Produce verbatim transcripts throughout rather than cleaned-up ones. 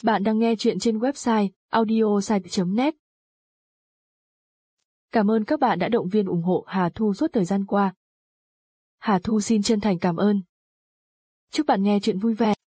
Bạn đang nghe chuyện trên website audiosite chấm net. Cảm ơn các bạn đã động viên ủng hộ Hà Thu suốt thời gian qua. Hà Thu xin chân thành cảm ơn. Chúc bạn nghe chuyện vui vẻ.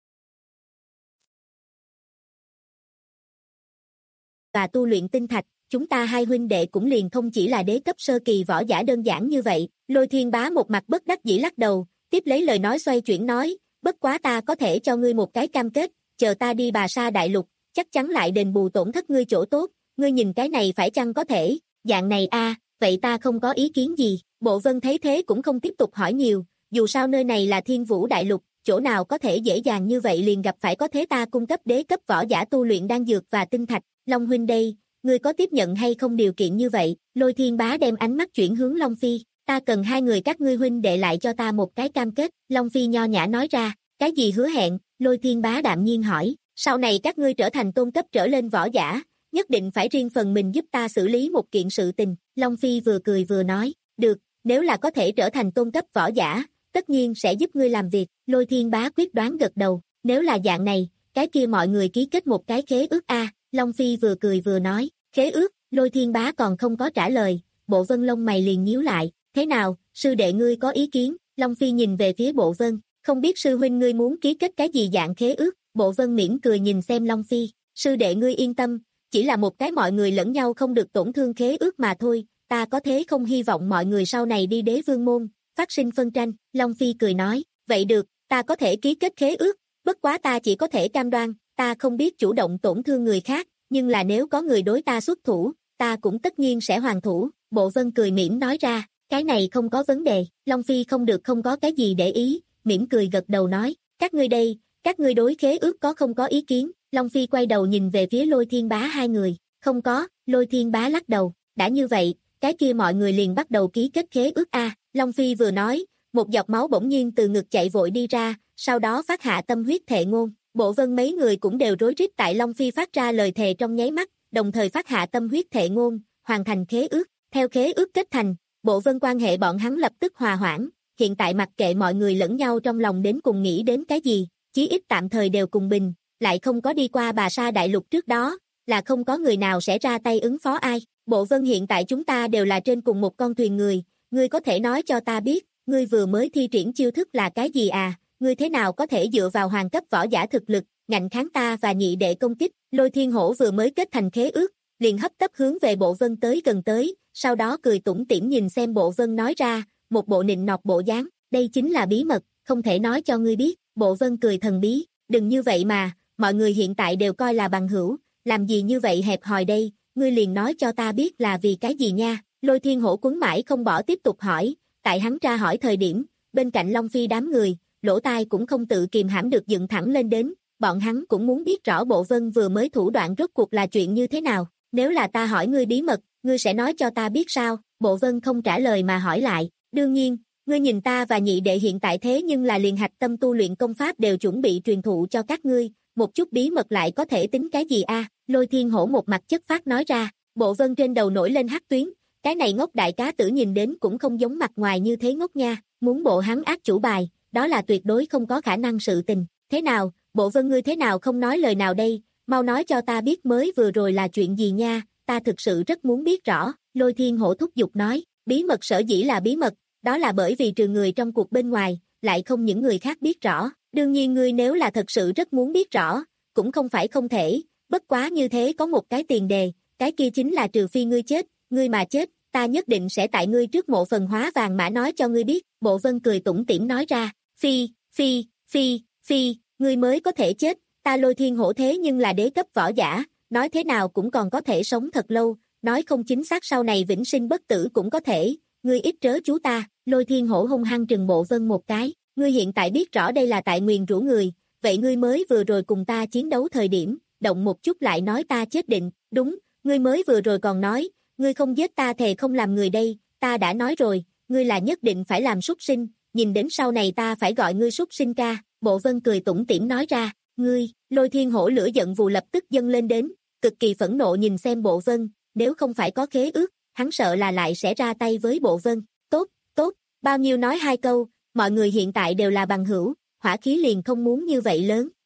Và tu luyện tinh thạch, chúng ta hai huynh đệ cũng liền không chỉ là đế cấp sơ kỳ võ giả đơn giản như vậy. Lôi Thiên Bá một mặt bất đắc dĩ lắc đầu, tiếp lấy lời nói xoay chuyển nói, bất quá ta có thể cho ngươi một cái cam kết, chờ ta đi Bà Sa Đại Lục, chắc chắn lại đền bù tổn thất ngươi chỗ tốt, ngươi nhìn cái này phải chăng có thể, dạng này a, à, vậy ta không có ý kiến gì. Bộ Vân thấy thế cũng không tiếp tục hỏi nhiều, dù sao nơi này là Thiên Vũ Đại Lục, chỗ nào có thể dễ dàng như vậy liền gặp phải có thế ta cung cấp đế cấp võ giả tu luyện đan dược và tinh thạch. Long huynh đây, ngươi có tiếp nhận hay không điều kiện như vậy? Lôi Thiên Bá đem ánh mắt chuyển hướng Long Phi, ta cần hai người các ngươi huynh đệ lại cho ta một cái cam kết. Long Phi nho nhã nói ra, cái gì hứa hẹn? Lôi Thiên Bá đạm nhiên hỏi, sau này các ngươi trở thành tôn cấp trở lên võ giả, nhất định phải riêng phần mình giúp ta xử lý một kiện sự tình. Long Phi vừa cười vừa nói, được, nếu là có thể trở thành tôn cấp võ giả, tất nhiên sẽ giúp ngươi làm việc. Lôi Thiên Bá quyết đoán gật đầu, nếu là dạng này, cái kia mọi người ký kết một cái khế ước a. Long Phi vừa cười vừa nói, khế ước? Lôi Thiên Bá còn không có trả lời, Bộ Vân lông mày liền nhíu lại, thế nào, sư đệ ngươi có ý kiến? Long Phi nhìn về phía Bộ Vân, không biết sư huynh ngươi muốn ký kết cái gì dạng khế ước? Bộ Vân mỉm cười nhìn xem Long Phi, sư đệ ngươi yên tâm, chỉ là một cái mọi người lẫn nhau không được tổn thương khế ước mà thôi, ta có thế không hy vọng mọi người sau này đi đế vương môn, phát sinh phân tranh. Long Phi cười nói, vậy được, ta có thể ký kết khế ước, bất quá ta chỉ có thể cam đoan, ta không biết chủ động tổn thương người khác, nhưng là nếu có người đối ta xuất thủ, ta cũng tất nhiên sẽ hoàn thủ. Bộ Vân cười mỉm nói ra, cái này không có vấn đề. Long Phi không được không có cái gì để ý, mỉm cười gật đầu nói, các ngươi đây, các ngươi đối khế ước có không có ý kiến? Long Phi quay đầu nhìn về phía Lôi Thiên Bá hai người, không có. Lôi Thiên Bá lắc đầu, đã như vậy, cái kia mọi người liền bắt đầu ký kết khế ước a. Long Phi vừa nói, một giọt máu bỗng nhiên từ ngực chạy vội đi ra, sau đó phát hạ tâm huyết thệ ngôn. Bộ Vân mấy người cũng đều rối rít tại Long Phi phát ra lời thề trong nháy mắt, đồng thời phát hạ tâm huyết thệ ngôn, hoàn thành khế ước. Theo khế ước kết thành, Bộ Vân quan hệ bọn hắn lập tức hòa hoãn, hiện tại mặc kệ mọi người lẫn nhau trong lòng đến cùng nghĩ đến cái gì, chí ít tạm thời đều cùng bình, lại không có đi qua Bà Sa Đại Lục trước đó, là không có người nào sẽ ra tay ứng phó ai. Bộ Vân hiện tại chúng ta đều là trên cùng một con thuyền người, ngươi có thể nói cho ta biết, ngươi vừa mới thi triển chiêu thức là cái gì à? Ngươi thế nào có thể dựa vào hoàng cấp võ giả thực lực, ngạnh kháng ta và nhị đệ công kích? Lôi Thiên Hổ vừa mới kết thành khế ước, liền hấp tấp hướng về Bộ Vân tới gần tới, sau đó cười tủm tỉm nhìn xem Bộ Vân nói ra, một bộ nịnh nọt bộ dáng, đây chính là bí mật, không thể nói cho ngươi biết. Bộ Vân cười thần bí, đừng như vậy mà, mọi người hiện tại đều coi là bằng hữu, làm gì như vậy hẹp hòi đây, ngươi liền nói cho ta biết là vì cái gì nha. Lôi Thiên Hổ quấn mãi không bỏ tiếp tục hỏi, tại hắn tra hỏi thời điểm, bên cạnh Long Phi đám người, lỗ tai cũng không tự kìm hãm được dựng thẳng lên đến, bọn hắn cũng muốn biết rõ Bộ Vân vừa mới thủ đoạn rốt cuộc là chuyện như thế nào. Nếu là ta hỏi ngươi bí mật, ngươi sẽ nói cho ta biết sao? Bộ Vân không trả lời mà hỏi lại, đương nhiên, ngươi nhìn ta và nhị đệ hiện tại thế nhưng là liền hạch tâm tu luyện công pháp đều chuẩn bị truyền thụ cho các ngươi, một chút bí mật lại có thể tính cái gì a? Lôi Thiên Hổ một mặt chất phát nói ra. Bộ Vân trên đầu nổi lên hắc tuyến, cái này ngốc đại cá tử nhìn đến cũng không giống mặt ngoài như thế ngốc nha, muốn bộ hắn ác chủ bài, đó là tuyệt đối không có khả năng sự tình. Thế nào, Bộ Vân ngươi thế nào không nói lời nào đây, mau nói cho ta biết mới vừa rồi là chuyện gì nha, ta thực sự rất muốn biết rõ. Lôi Thiên Hổ thúc giục nói, bí mật sở dĩ là bí mật, đó là bởi vì trừ người trong cuộc bên ngoài, lại không những người khác biết rõ. Đương nhiên ngươi nếu là thật sự rất muốn biết rõ, cũng không phải không thể, bất quá như thế có một cái tiền đề, cái kia chính là trừ phi ngươi chết, ngươi mà chết, ta nhất định sẽ tại ngươi trước mộ phần hóa vàng mã nói cho ngươi biết. Bộ Vân cười tủm tỉm nói ra, phi, phi, phi, phi, ngươi mới có thể chết, ta Lôi Thiên Hổ thế nhưng là đế cấp võ giả, nói thế nào cũng còn có thể sống thật lâu, nói không chính xác sau này vĩnh sinh bất tử cũng có thể, ngươi ít trớ chú ta. Lôi Thiên Hổ hung hăng trừng Bộ Vân một cái, ngươi hiện tại biết rõ đây là tại nguyền rủa người, vậy ngươi mới vừa rồi cùng ta chiến đấu thời điểm, động một chút lại nói ta chết định, đúng, ngươi mới vừa rồi còn nói, ngươi không giết ta thề không làm người đây, ta đã nói rồi, ngươi là nhất định phải làm súc sinh, nhìn đến sau này ta phải gọi ngươi súc sinh ca. Bộ Vân cười tủm tỉm nói ra, ngươi. Lôi Thiên Hổ lửa giận vù lập tức dâng lên đến, cực kỳ phẫn nộ nhìn xem Bộ Vân, nếu không phải có khế ước, hắn sợ là lại sẽ ra tay với Bộ Vân. Tốt, tốt, bao nhiêu nói hai câu, mọi người hiện tại đều là bằng hữu, hỏa khí liền không muốn như vậy lớn.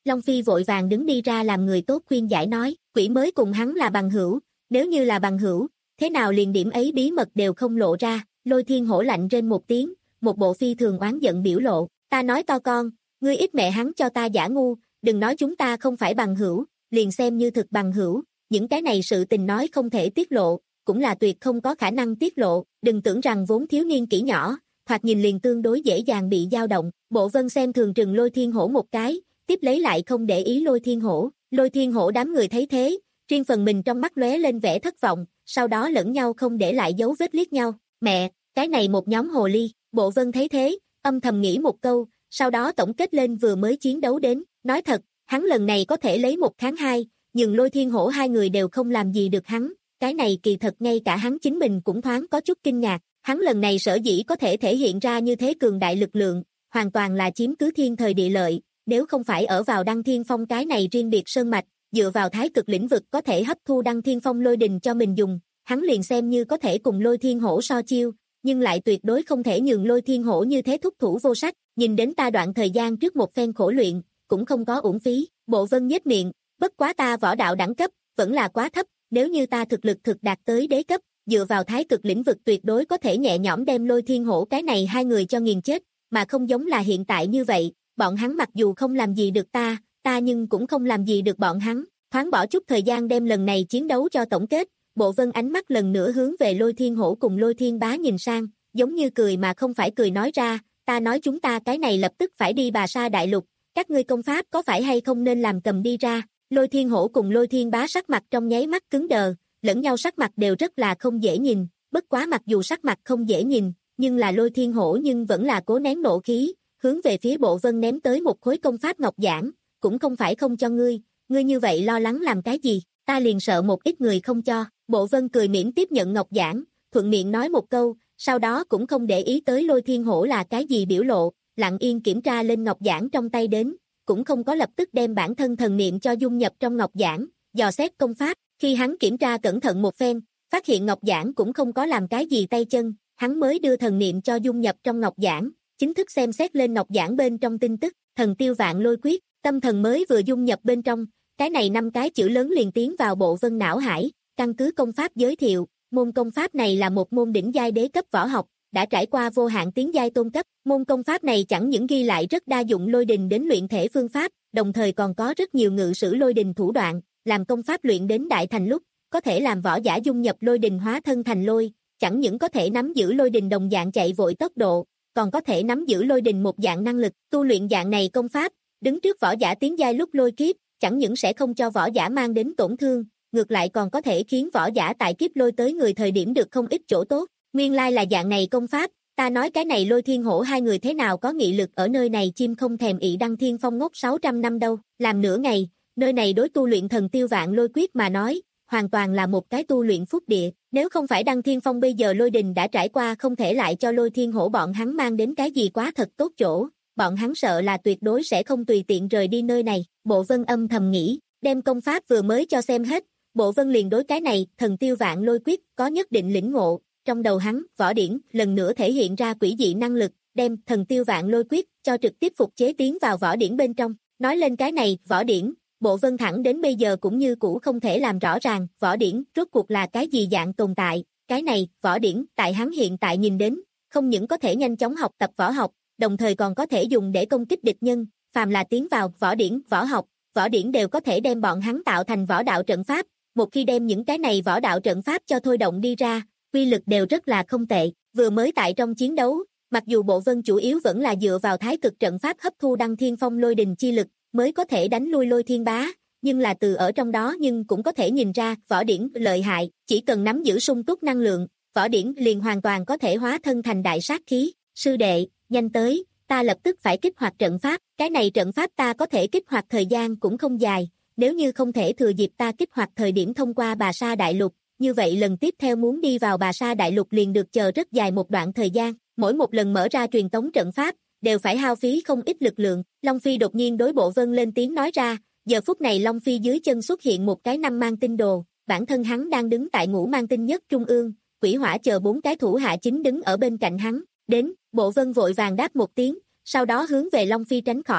Long Phi vội vàng đứng đi ra làm người tốt khuyên giải nói, quỷ mới cùng hắn là bằng hữu, nếu như là bằng hữu, thế nào liền điểm ấy bí mật đều không lộ ra. Lôi Thiên Hổ lạnh rên một tiếng, một bộ phi thường oán giận biểu lộ, ta nói to con, ngươi ít mẹ hắn cho ta giả ngu, đừng nói chúng ta không phải bằng hữu, liền xem như thực bằng hữu, những cái này sự tình nói không thể tiết lộ, cũng là tuyệt không có khả năng tiết lộ, đừng tưởng rằng vốn thiếu niên kỹ nhỏ, thoạt nhìn liền tương đối dễ dàng bị dao động. Bộ Vân xem thường trừng Lôi Thiên Hổ một cái, tiếp lấy lại không để ý Lôi Thiên Hổ. Lôi Thiên Hổ đám người thấy thế, riêng phần mình trong mắt lóe lên vẻ thất vọng, sau đó lẫn nhau không để lại dấu vết liếc nhau. Mẹ, cái này một nhóm hồ ly. Bộ Vân thấy thế, âm thầm nghĩ một câu, sau đó tổng kết lên vừa mới chiến đấu đến, nói thật, hắn lần này có thể lấy một kháng hai, nhưng Lôi Thiên Hổ hai người đều không làm gì được hắn, cái này kỳ thật ngay cả hắn chính mình cũng thoáng có chút kinh ngạc, hắn lần này sở dĩ có thể thể hiện ra như thế cường đại lực lượng, hoàn toàn là chiếm cứ thiên thời địa lợi, nếu không phải ở vào Đăng Thiên Phong cái này riêng biệt sơn mạch, dựa vào thái cực lĩnh vực có thể hấp thu Đăng Thiên Phong lôi đình cho mình dùng, hắn liền xem như có thể cùng Lôi Thiên Hổ so chiêu, nhưng lại tuyệt đối không thể nhường Lôi Thiên Hổ như thế thúc thủ vô sách, nhìn đến ta đoạn thời gian trước một phen khổ luyện, cũng không có uổng phí. Bộ Vân nhếch miệng, bất quá ta võ đạo đẳng cấp, vẫn là quá thấp, nếu như ta thực lực thực đạt tới đế cấp, dựa vào thái cực lĩnh vực tuyệt đối có thể nhẹ nhõm đem Lôi Thiên Hổ cái này hai người cho nghiền chết, mà không giống là hiện tại như vậy, bọn hắn mặc dù không làm gì được ta, ta nhưng cũng không làm gì được bọn hắn. Thoáng bỏ chút thời gian đem lần này chiến đấu cho tổng kết, Bộ Vân ánh mắt lần nữa hướng về Lôi Thiên Hổ cùng Lôi Thiên Bá nhìn sang, giống như cười mà không phải cười nói ra, ta nói chúng ta cái này lập tức phải đi Bà Sa Đại Lục, các ngươi công pháp có phải hay không nên làm cầm đi ra. Lôi Thiên Hổ cùng Lôi Thiên Bá sắc mặt trong nháy mắt cứng đờ, lẫn nhau sắc mặt đều rất là không dễ nhìn, bất quá mặc dù sắc mặt không dễ nhìn, nhưng là Lôi Thiên Hổ nhưng vẫn là cố nén nộ khí, hướng về phía Bộ Vân ném tới một khối công pháp ngọc giản, cũng không phải không cho ngươi, ngươi như vậy lo lắng làm cái gì, ta liền sợ một ít người không cho. Bộ Vân cười mỉm tiếp nhận ngọc giản, thuận miệng nói một câu, sau đó cũng không để ý tới Lôi Thiên Hổ là cái gì biểu lộ, lặng yên kiểm tra lên ngọc giản trong tay đến, cũng không có lập tức đem bản thân thần niệm cho dung nhập trong ngọc giản, dò xét công pháp. Khi hắn kiểm tra cẩn thận một phen, phát hiện ngọc giản cũng không có làm cái gì tay chân, hắn mới đưa thần niệm cho dung nhập trong ngọc giản, chính thức xem xét lên ngọc giản bên trong tin tức, thần tiêu vạn lôi quyết, tâm thần mới vừa dung nhập bên trong, cái này năm cái chữ lớn liền tiến vào Bộ Vân não hải. Căn cứ công pháp giới thiệu, môn công pháp này là một môn đỉnh giai đế cấp võ học, đã trải qua vô hạn tiến giai tôn cấp. Môn công pháp này chẳng những ghi lại rất đa dụng lôi đình đến luyện thể phương pháp, đồng thời còn có rất nhiều ngự sử lôi đình thủ đoạn, làm công pháp luyện đến đại thành lúc, có thể làm võ giả dung nhập lôi đình hóa thân thành lôi, chẳng những có thể nắm giữ lôi đình đồng dạng chạy vội tốc độ, còn có thể nắm giữ lôi đình một dạng năng lực. Tu luyện dạng này công pháp, đứng trước võ giả tiến giai lúc lôi kiếp, chẳng những sẽ không cho võ giả mang đến tổn thương, ngược lại còn có thể khiến võ giả tại kiếp lôi tới người thời điểm được không ít chỗ tốt. Nguyên lai là dạng này công pháp, ta nói cái này Lôi Thiên Hổ hai người thế nào có nghị lực ở nơi này chim không thèm ị Đăng Thiên Phong ngốc sáu trăm năm đâu, làm nửa ngày, nơi này đối tu luyện thần tiêu vạn lôi quyết mà nói, hoàn toàn là một cái tu luyện phúc địa, nếu không phải Đăng Thiên Phong bây giờ lôi đình đã trải qua không thể lại cho Lôi Thiên Hổ bọn hắn mang đến cái gì quá thật tốt chỗ, bọn hắn sợ là tuyệt đối sẽ không tùy tiện rời đi nơi này. Bộ Vân âm thầm nghĩ, đem công pháp vừa mới cho xem hết, Bộ Vân liền đối cái này, thần tiêu vạn lôi quyết, có nhất định lĩnh ngộ, trong đầu hắn, võ điển, lần nữa thể hiện ra quỷ dị năng lực, đem thần tiêu vạn lôi quyết, cho trực tiếp phục chế tiến vào võ điển bên trong. Nói lên cái này, võ điển, Bộ Vân thẳng đến bây giờ cũng như cũ không thể làm rõ ràng, võ điển, rốt cuộc là cái gì dạng tồn tại, cái này, võ điển, tại hắn hiện tại nhìn đến, không những có thể nhanh chóng học tập võ học, đồng thời còn có thể dùng để công kích địch nhân, phàm là tiến vào võ điển, võ học, võ điển đều có thể đem bọn hắn tạo thành võ đạo trận pháp, một khi đem những cái này võ đạo trận pháp cho thôi động đi ra, quy lực đều rất là không tệ. Vừa mới tại trong chiến đấu, mặc dù Bộ Vân chủ yếu vẫn là dựa vào thái cực trận pháp hấp thu Đăng Thiên Phong lôi đình chi lực, mới có thể đánh lui Lôi Thiên Bá, nhưng là từ ở trong đó nhưng cũng có thể nhìn ra võ điển lợi hại, chỉ cần nắm giữ sung túc năng lượng, võ điển liền hoàn toàn có thể hóa thân thành đại sát khí. Sư đệ, nhanh tới, ta lập tức phải kích hoạt trận pháp, cái này trận pháp ta có thể kích hoạt thời gian cũng không dài, nếu như không thể thừa dịp ta kích hoạt thời điểm thông qua Bà Sa Đại Lục, như vậy lần tiếp theo muốn đi vào Bà Sa Đại Lục liền được chờ rất dài một đoạn thời gian, mỗi một lần mở ra truyền tống trận pháp, đều phải hao phí không ít lực lượng. Long Phi đột nhiên đối Bộ Vân lên tiếng nói ra, giờ phút này Long Phi dưới chân xuất hiện một cái năm mang tinh đồ, bản thân hắn đang đứng tại ngũ mang tinh nhất trung ương, Quỷ Hỏa chờ bốn cái thủ hạ chính đứng ở bên cạnh hắn, đến, Bộ Vân vội vàng đáp một tiếng, sau đó hướng về Long Phi tránh khỏi,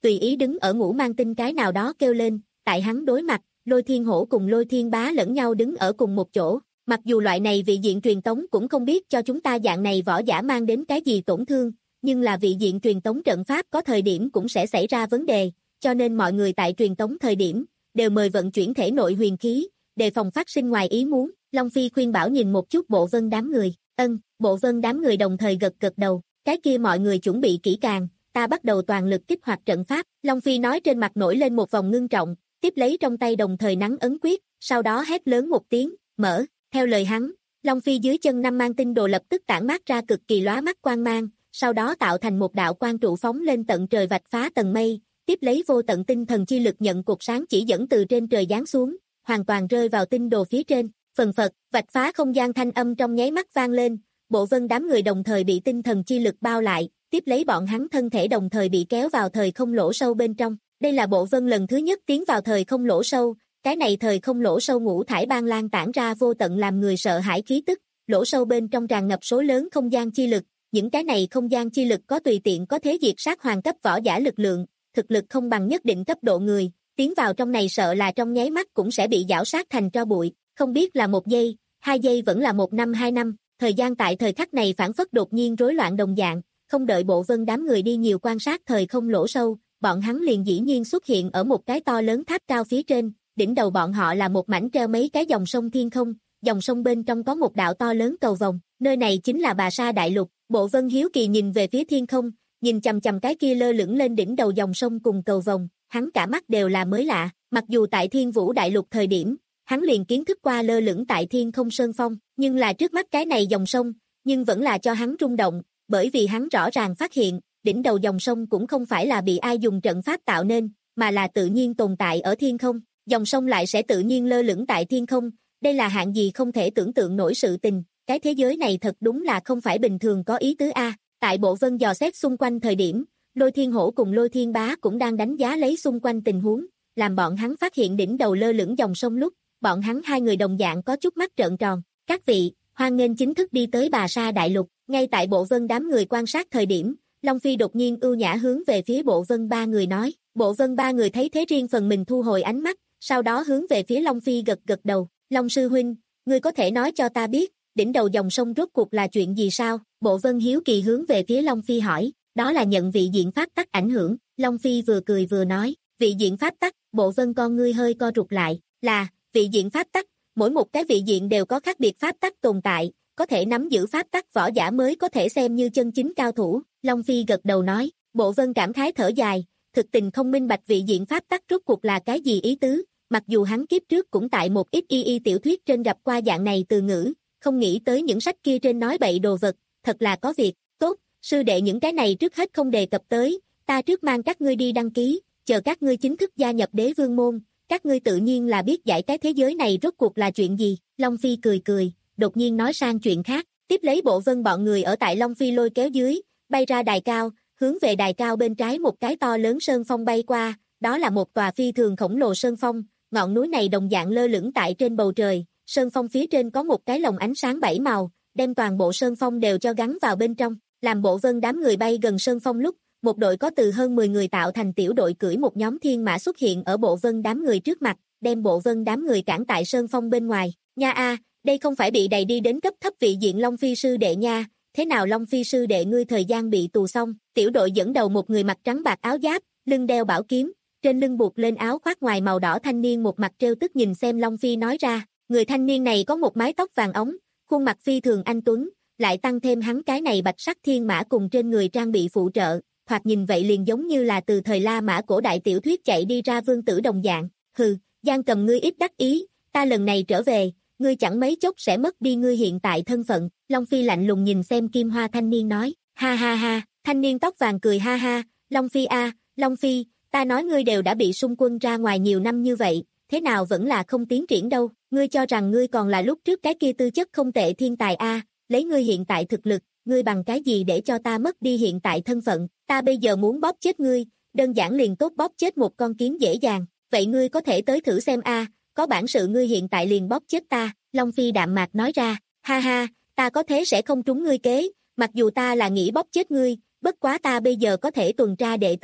tùy ý đứng ở ngũ mang tinh cái nào đó kêu lên, tại hắn đối mặt, Lôi Thiên Hổ cùng Lôi Thiên Bá lẫn nhau đứng ở cùng một chỗ. Mặc dù loại này vị diện truyền tống cũng không biết cho chúng ta dạng này võ giả mang đến cái gì tổn thương, nhưng là vị diện truyền tống trận pháp có thời điểm cũng sẽ xảy ra vấn đề, cho nên mọi người tại truyền tống thời điểm, đều mời vận chuyển thể nội huyền khí, đề phòng phát sinh ngoài ý muốn. Long Phi khuyên bảo nhìn một chút Bộ Vân đám người, ân, Bộ Vân đám người đồng thời gật gật đầu, cái kia mọi người chuẩn bị kỹ càng, ta bắt đầu toàn lực kích hoạt trận pháp. Long Phi nói trên mặt nổi lên một vòng ngưng trọng, tiếp lấy trong tay đồng thời nắn ấn quyết, sau đó hét lớn một tiếng, mở, theo lời hắn, Long Phi dưới chân năm mang tinh đồ lập tức tản mát ra cực kỳ lóa mắt quang mang, sau đó tạo thành một đạo quang trụ phóng lên tận trời vạch phá tầng mây, tiếp lấy vô tận tinh thần chi lực nhận cột sáng chỉ dẫn từ trên trời giáng xuống, hoàn toàn rơi vào tinh đồ phía trên, phần phật, vạch phá không gian thanh âm trong nháy mắt vang lên, Bộ Vân đám người đồng thời bị tinh thần chi lực bao lại, tiếp lấy bọn hắn thân thể đồng thời bị kéo vào thời không lỗ sâu bên trong. Đây là Bộ Vân lần thứ nhất tiến vào thời không lỗ sâu, cái này thời không lỗ sâu ngũ thải ban lan tản ra vô tận làm người sợ hãi khí tức, lỗ sâu bên trong tràn ngập số lớn không gian chi lực, những cái này không gian chi lực có tùy tiện có thể diệt sát hoàng cấp võ giả lực lượng, thực lực không bằng nhất định cấp độ người, tiến vào trong này sợ là trong nháy mắt cũng sẽ bị giảo sát thành tro bụi, không biết là một giây, hai giây vẫn là một năm hai năm, thời gian tại thời khắc này phản phất đột nhiên rối loạn đồng dạng, không đợi Bộ Vân đám người đi nhiều quan sát thời không lỗ sâu, bọn hắn liền dĩ nhiên xuất hiện ở một cái to lớn tháp cao phía trên, đỉnh đầu bọn họ là một mảnh treo mấy cái dòng sông thiên không, dòng sông bên trong có một đạo to lớn cầu vồng, nơi này chính là Bà Sa Đại Lục. Bộ Vân hiếu kỳ nhìn về phía thiên không, nhìn chằm chằm cái kia lơ lửng lên đỉnh đầu dòng sông cùng cầu vồng, hắn cả mắt đều là mới lạ, mặc dù tại Thiên Vũ Đại Lục thời điểm, hắn liền kiến thức qua lơ lửng tại thiên không sơn phong, nhưng là trước mắt cái này dòng sông, nhưng vẫn là cho hắn rung động, bởi vì hắn rõ ràng phát hiện, đỉnh đầu dòng sông cũng không phải là bị ai dùng trận pháp tạo nên, mà là tự nhiên tồn tại ở thiên không, dòng sông lại sẽ tự nhiên lơ lửng tại thiên không, đây là hạng gì không thể tưởng tượng nổi sự tình, cái thế giới này thật đúng là không phải bình thường có ý tứ a. Tại Bộ Vân dò xét xung quanh thời điểm, Lôi Thiên Hổ cùng Lôi Thiên Bá cũng đang đánh giá lấy xung quanh tình huống, làm bọn hắn phát hiện đỉnh đầu lơ lửng dòng sông lúc, bọn hắn hai người đồng dạng có chút mắt trợn tròn. Các vị, hoan nghênh chính thức đi tới Bà Sa Đại Lục. Ngay tại Bộ Vân đám người quan sát thời điểm, Long Phi đột nhiên ưu nhã hướng về phía Bộ Vân ba người nói. Bộ Vân ba người thấy thế riêng phần mình thu hồi ánh mắt, sau đó hướng về phía Long Phi gật gật đầu. Long sư huynh, ngươi có thể nói cho ta biết, đỉnh đầu dòng sông rốt cuộc là chuyện gì sao? Bộ Vân hiếu kỳ hướng về phía Long Phi hỏi. Đó là nhận vị diện pháp tắc ảnh hưởng. Long Phi vừa cười vừa nói. Vị diện pháp tắc. Bộ Vân con ngươi hơi co rụt lại. Là, vị diện pháp tắc. Mỗi một cái vị diện đều có khác biệt pháp tắc tồn tại, có thể nắm giữ pháp tắc võ giả mới có thể xem như chân chính cao thủ. Long Phi gật đầu nói. Bộ Vân cảm khái thở dài, thực tình không minh bạch vị diện pháp tắc rốt cuộc là cái gì ý tứ, mặc dù hắn kiếp trước cũng tại một ít y y tiểu thuyết trên gặp qua dạng này từ ngữ, không nghĩ tới những sách kia trên nói bậy đồ vật, thật là có việc. Tốt, sư đệ những cái này trước hết không đề cập tới, ta trước mang các ngươi đi đăng ký, chờ các ngươi chính thức gia nhập Đế Vương môn, các ngươi tự nhiên là biết giải cái thế giới này rốt cuộc là chuyện gì. Long Phi cười cười, đột nhiên nói sang chuyện khác, tiếp lấy Bộ Vân bọn người ở tại Long Phi lôi kéo dưới, bay ra đài cao, hướng về đài cao bên trái một cái to lớn sơn phong bay qua, đó là một tòa phi thường khổng lồ sơn phong, ngọn núi này đồng dạng lơ lửng tại trên bầu trời, sơn phong phía trên có một cái lồng ánh sáng bảy màu, đem toàn bộ sơn phong đều cho gắn vào bên trong, làm Bộ Vân đám người bay gần sơn phong lúc, một đội có từ hơn mười người tạo thành tiểu đội cưỡi một nhóm thiên mã xuất hiện ở Bộ Vân đám người trước mặt, đem Bộ Vân đám người cản tại sơn phong bên ngoài. Nha a, đây không phải bị đầy đi đến cấp thấp vị diện Long Phi sư đệ nha, thế nào Long Phi sư đệ ngươi thời gian bị tù xong? Tiểu đội dẫn đầu một người mặc trắng bạc áo giáp, lưng đeo bảo kiếm, trên lưng buộc lên áo khoác ngoài màu đỏ thanh niên một mặt trêu tức nhìn xem Long Phi nói ra, người thanh niên này có một mái tóc vàng óng, khuôn mặt phi thường anh tuấn, lại tăng thêm hắn cái này bạch sắc thiên mã cùng trên người trang bị phụ trợ, thoạt nhìn vậy liền giống như là từ thời La Mã cổ đại tiểu thuyết chạy đi ra vương tử đồng dạng. Hừ, Giang Cầm ngươi ít đắc ý, ta lần này trở về, ngươi chẳng mấy chốc sẽ mất đi ngươi hiện tại thân phận. Long Phi lạnh lùng nhìn xem kim hoa thanh niên nói, ha ha ha, thanh niên tóc vàng cười ha ha, Long Phi a, Long Phi, ta nói ngươi đều đã bị xung quân ra ngoài nhiều năm như vậy, thế nào vẫn là không tiến triển đâu, ngươi cho rằng ngươi còn là lúc trước cái kia tư chất không tệ thiên tài a, lấy ngươi hiện tại thực lực, ngươi bằng cái gì để cho ta mất đi hiện tại thân phận, ta bây giờ muốn bóp chết ngươi, đơn giản liền tốt bóp chết một con kiến dễ dàng, vậy ngươi có thể tới thử xem a, có bản sự ngươi hiện tại liền bóp chết ta. Long Phi đạm mạc nói ra, ha ha, ta có thế sẽ không trúng ngươi kế, mặc dù ta là nghĩ bóp chết ngươi, bất quá ta bây giờ có thể tuần tra đệ tử,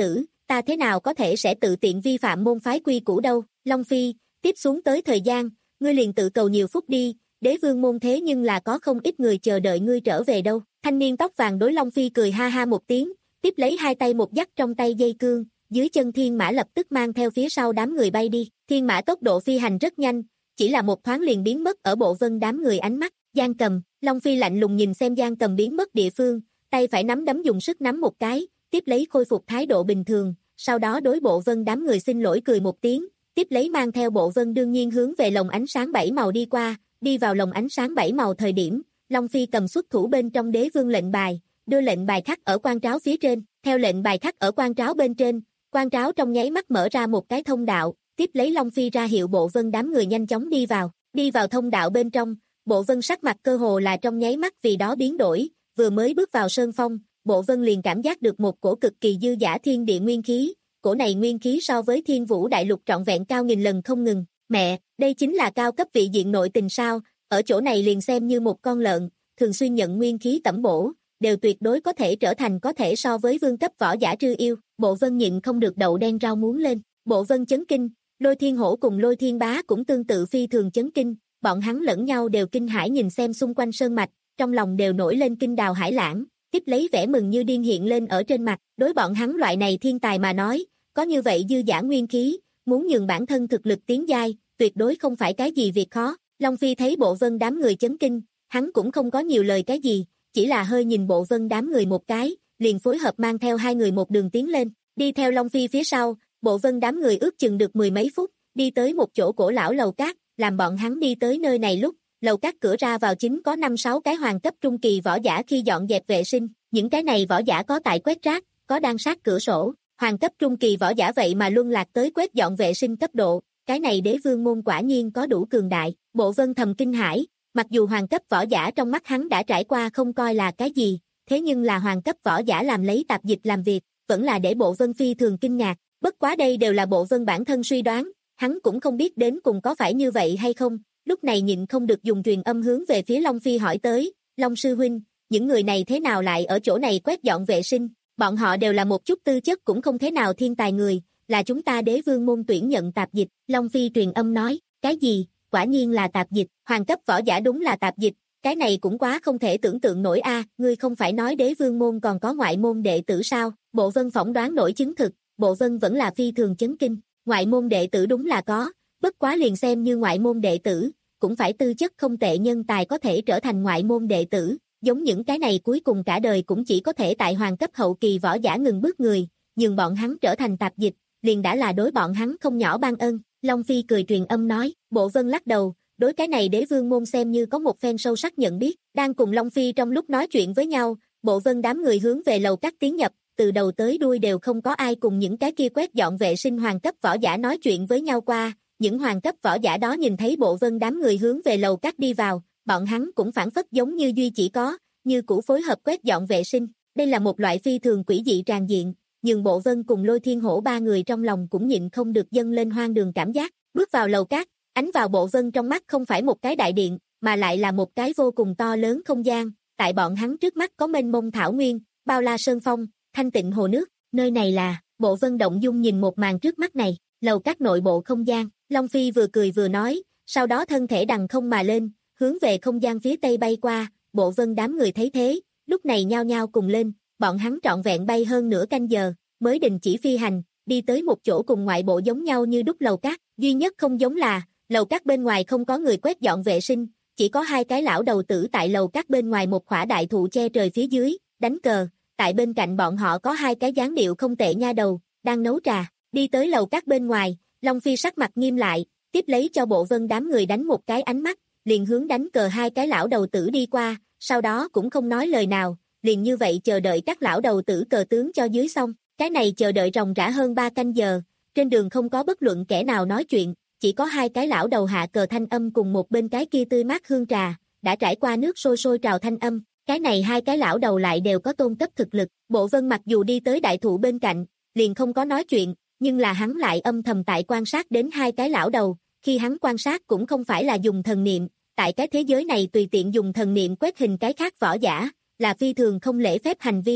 ta thế nào có thể sẽ tự tiện vi phạm môn phái quy củ đâu, Long Phi, tiếp xuống tới thời gian, ngươi liền tự cầu nhiều phút đi, đế vương môn thế nhưng là có không ít người chờ đợi ngươi trở về đâu, thanh niên tóc vàng đối Long Phi cười ha ha một tiếng, tiếp lấy hai tay một dắt trong tay dây cương, dưới chân thiên mã lập tức mang theo phía sau đám người bay đi, thiên mã tốc độ phi hành rất nhanh, chỉ là một thoáng liền biến mất ở bộ vân đám người ánh mắt, Giang Cầm, Long Phi lạnh lùng nhìn xem Giang Cầm biến mất địa phương, tay phải nắm đấm dùng sức nắm một cái, tiếp lấy khôi phục thái độ bình thường, sau đó đối bộ vân đám người xin lỗi cười một tiếng, tiếp lấy mang theo bộ vân đương nhiên hướng về lồng ánh sáng bảy màu đi qua, đi vào lồng ánh sáng bảy màu thời điểm, Long Phi cầm xuất thủ bên trong đế vương lệnh bài, đưa lệnh bài khắc ở quan tráo phía trên, theo lệnh bài khắc ở quan tráo bên trên, quan tráo trong nháy mắt mở ra một cái thông đạo, tiếp lấy Long Phi ra hiệu bộ vân đám người nhanh chóng đi vào, đi vào thông đạo bên trong, bộ vân sắc mặt cơ hồ là trong nháy mắt vì đó biến đổi, vừa mới bước vào sơn phong, bộ vân liền cảm giác được một cổ cực kỳ dư dả thiên địa nguyên khí, cổ này nguyên khí so với thiên vũ đại lục trọn vẹn cao nghìn lần không ngừng, mẹ, đây chính là cao cấp vị diện nội tình sao, ở chỗ này liền xem như một con lợn, thường xuyên nhận nguyên khí tẩm bổ, đều tuyệt đối có thể trở thành có thể so với vương cấp võ giả trư yêu, bộ vân nhịn không được đậu đen rau muống lên, bộ vân chấn kinh, Lôi Thiên Hổ cùng Lôi Thiên Bá cũng tương tự phi thường chấn kinh, bọn hắn lẫn nhau đều kinh hãi nhìn xem xung quanh sơn mạch, trong lòng đều nổi lên kinh đào hải lãng, tiếp lấy vẻ mừng như điên hiện lên ở trên mặt, đối bọn hắn loại này thiên tài mà nói, có như vậy dư dả nguyên khí, muốn nhường bản thân thực lực tiến giai, tuyệt đối không phải cái gì việc khó. Long Phi thấy bộ vân đám người chấn kinh, hắn cũng không có nhiều lời cái gì, chỉ là hơi nhìn bộ vân đám người một cái, liền phối hợp mang theo hai người một đường tiến lên, đi theo Long Phi phía sau, bộ vân đám người ước chừng được mười mấy phút, đi tới một chỗ cổ lão lầu cát, làm bọn hắn đi tới nơi này lúc, lầu cát cửa ra vào chính có năm sáu cái hoàng cấp trung kỳ võ giả khi dọn dẹp vệ sinh, những cái này võ giả có tại quét rác, có đang sát cửa sổ, hoàng cấp trung kỳ võ giả vậy mà luân lạc tới quét dọn vệ sinh cấp độ, cái này đế vương môn quả nhiên có đủ cường đại, bộ vân thầm kinh hãi, mặc dù hoàng cấp võ giả trong mắt hắn đã trải qua không coi là cái gì, thế nhưng là hoàng cấp võ giả làm lấy tạp dịch làm việc, vẫn là để bộ vân phi thường kinh ngạc, bất quá đây đều là bộ vân bản thân suy đoán, hắn cũng không biết đến cùng có phải như vậy hay không, lúc này nhịn không được dùng truyền âm hướng về phía Long Phi hỏi tới, Long sư huynh, những người này thế nào lại ở chỗ này quét dọn vệ sinh, bọn họ đều là một chút tư chất cũng không thế nào thiên tài người, là chúng ta đế vương môn tuyển nhận tạp dịch, Long Phi truyền âm nói, cái gì, quả nhiên là tạp dịch, hoàng cấp võ giả đúng là tạp dịch, cái này cũng quá không thể tưởng tượng nổi a, ngươi không phải nói đế vương môn còn có ngoại môn đệ tử sao, bộ vân phỏng đoán nổi chứng thực, bộ vân vẫn là phi thường chấn kinh, ngoại môn đệ tử đúng là có, bất quá liền xem như ngoại môn đệ tử, cũng phải tư chất không tệ nhân tài có thể trở thành ngoại môn đệ tử, giống những cái này cuối cùng cả đời cũng chỉ có thể tại hoàng cấp hậu kỳ võ giả ngừng bước người, nhưng bọn hắn trở thành tạp dịch, liền đã là đối bọn hắn không nhỏ ban ân, Long Phi cười truyền âm nói, bộ vân lắc đầu, đối cái này đế vương môn xem như có một phen sâu sắc nhận biết, đang cùng Long Phi trong lúc nói chuyện với nhau, bộ vân đám người hướng về lầu các tiến nhập, từ đầu tới đuôi đều không có ai cùng những cái kia quét dọn vệ sinh hoàng cấp võ giả nói chuyện với nhau qua, những hoàng cấp võ giả đó nhìn thấy bộ vân đám người hướng về lầu các đi vào, bọn hắn cũng phản phất giống như duy chỉ có, như cũ phối hợp quét dọn vệ sinh, đây là một loại phi thường quỷ dị tràn diện, nhưng bộ vân cùng Lôi Thiên Hổ ba người trong lòng cũng nhịn không được dâng lên hoang đường cảm giác, bước vào lầu các, ánh vào bộ vân trong mắt không phải một cái đại điện, mà lại là một cái vô cùng to lớn không gian, tại bọn hắn trước mắt có mênh mông thảo nguyên, bao la sơn phong, thanh tịnh hồ nước, nơi này là, bộ vân động dung nhìn một màn trước mắt này, lầu các nội bộ không gian, Long Phi vừa cười vừa nói, sau đó thân thể đằng không mà lên, hướng về không gian phía tây bay qua, bộ vân đám người thấy thế, lúc này nhao nhao cùng lên, bọn hắn trọn vẹn bay hơn nửa canh giờ, mới đình chỉ phi hành, đi tới một chỗ cùng ngoại bộ giống nhau như đúc lầu cát, duy nhất không giống là, lầu cát bên ngoài không có người quét dọn vệ sinh, chỉ có hai cái lão đầu tử tại lầu cát bên ngoài một khỏa đại thụ che trời phía dưới, đánh cờ, tại bên cạnh bọn họ có hai cái dáng điệu không tệ nha đầu, đang nấu trà, đi tới lầu cát bên ngoài, Long Phi sắc mặt nghiêm lại, tiếp lấy cho bộ vân đám người đánh một cái ánh mắt, liền hướng đánh cờ hai cái lão đầu tử đi qua, sau đó cũng không nói lời nào, liền như vậy chờ đợi các lão đầu tử cờ tướng cho dưới xong, cái này chờ đợi ròng rã hơn ba canh giờ, trên đường không có bất luận kẻ nào nói chuyện, chỉ có hai cái lão đầu hạ cờ thanh âm cùng một bên cái kia tươi mát hương trà, đã trải qua nước sôi sôi trào thanh âm, cái này hai cái lão đầu lại đều có tôn cấp thực lực, bộ vân mặc dù đi tới đại thụ bên cạnh, liền không có nói chuyện, nhưng là hắn lại âm thầm tại quan sát đến hai cái lão đầu, khi hắn quan sát cũng không phải là dùng thần niệm, tại cái thế giới này tùy tiện dùng thần niệm quét hình cái khác võ giả, là phi thường không lễ phép hành vi,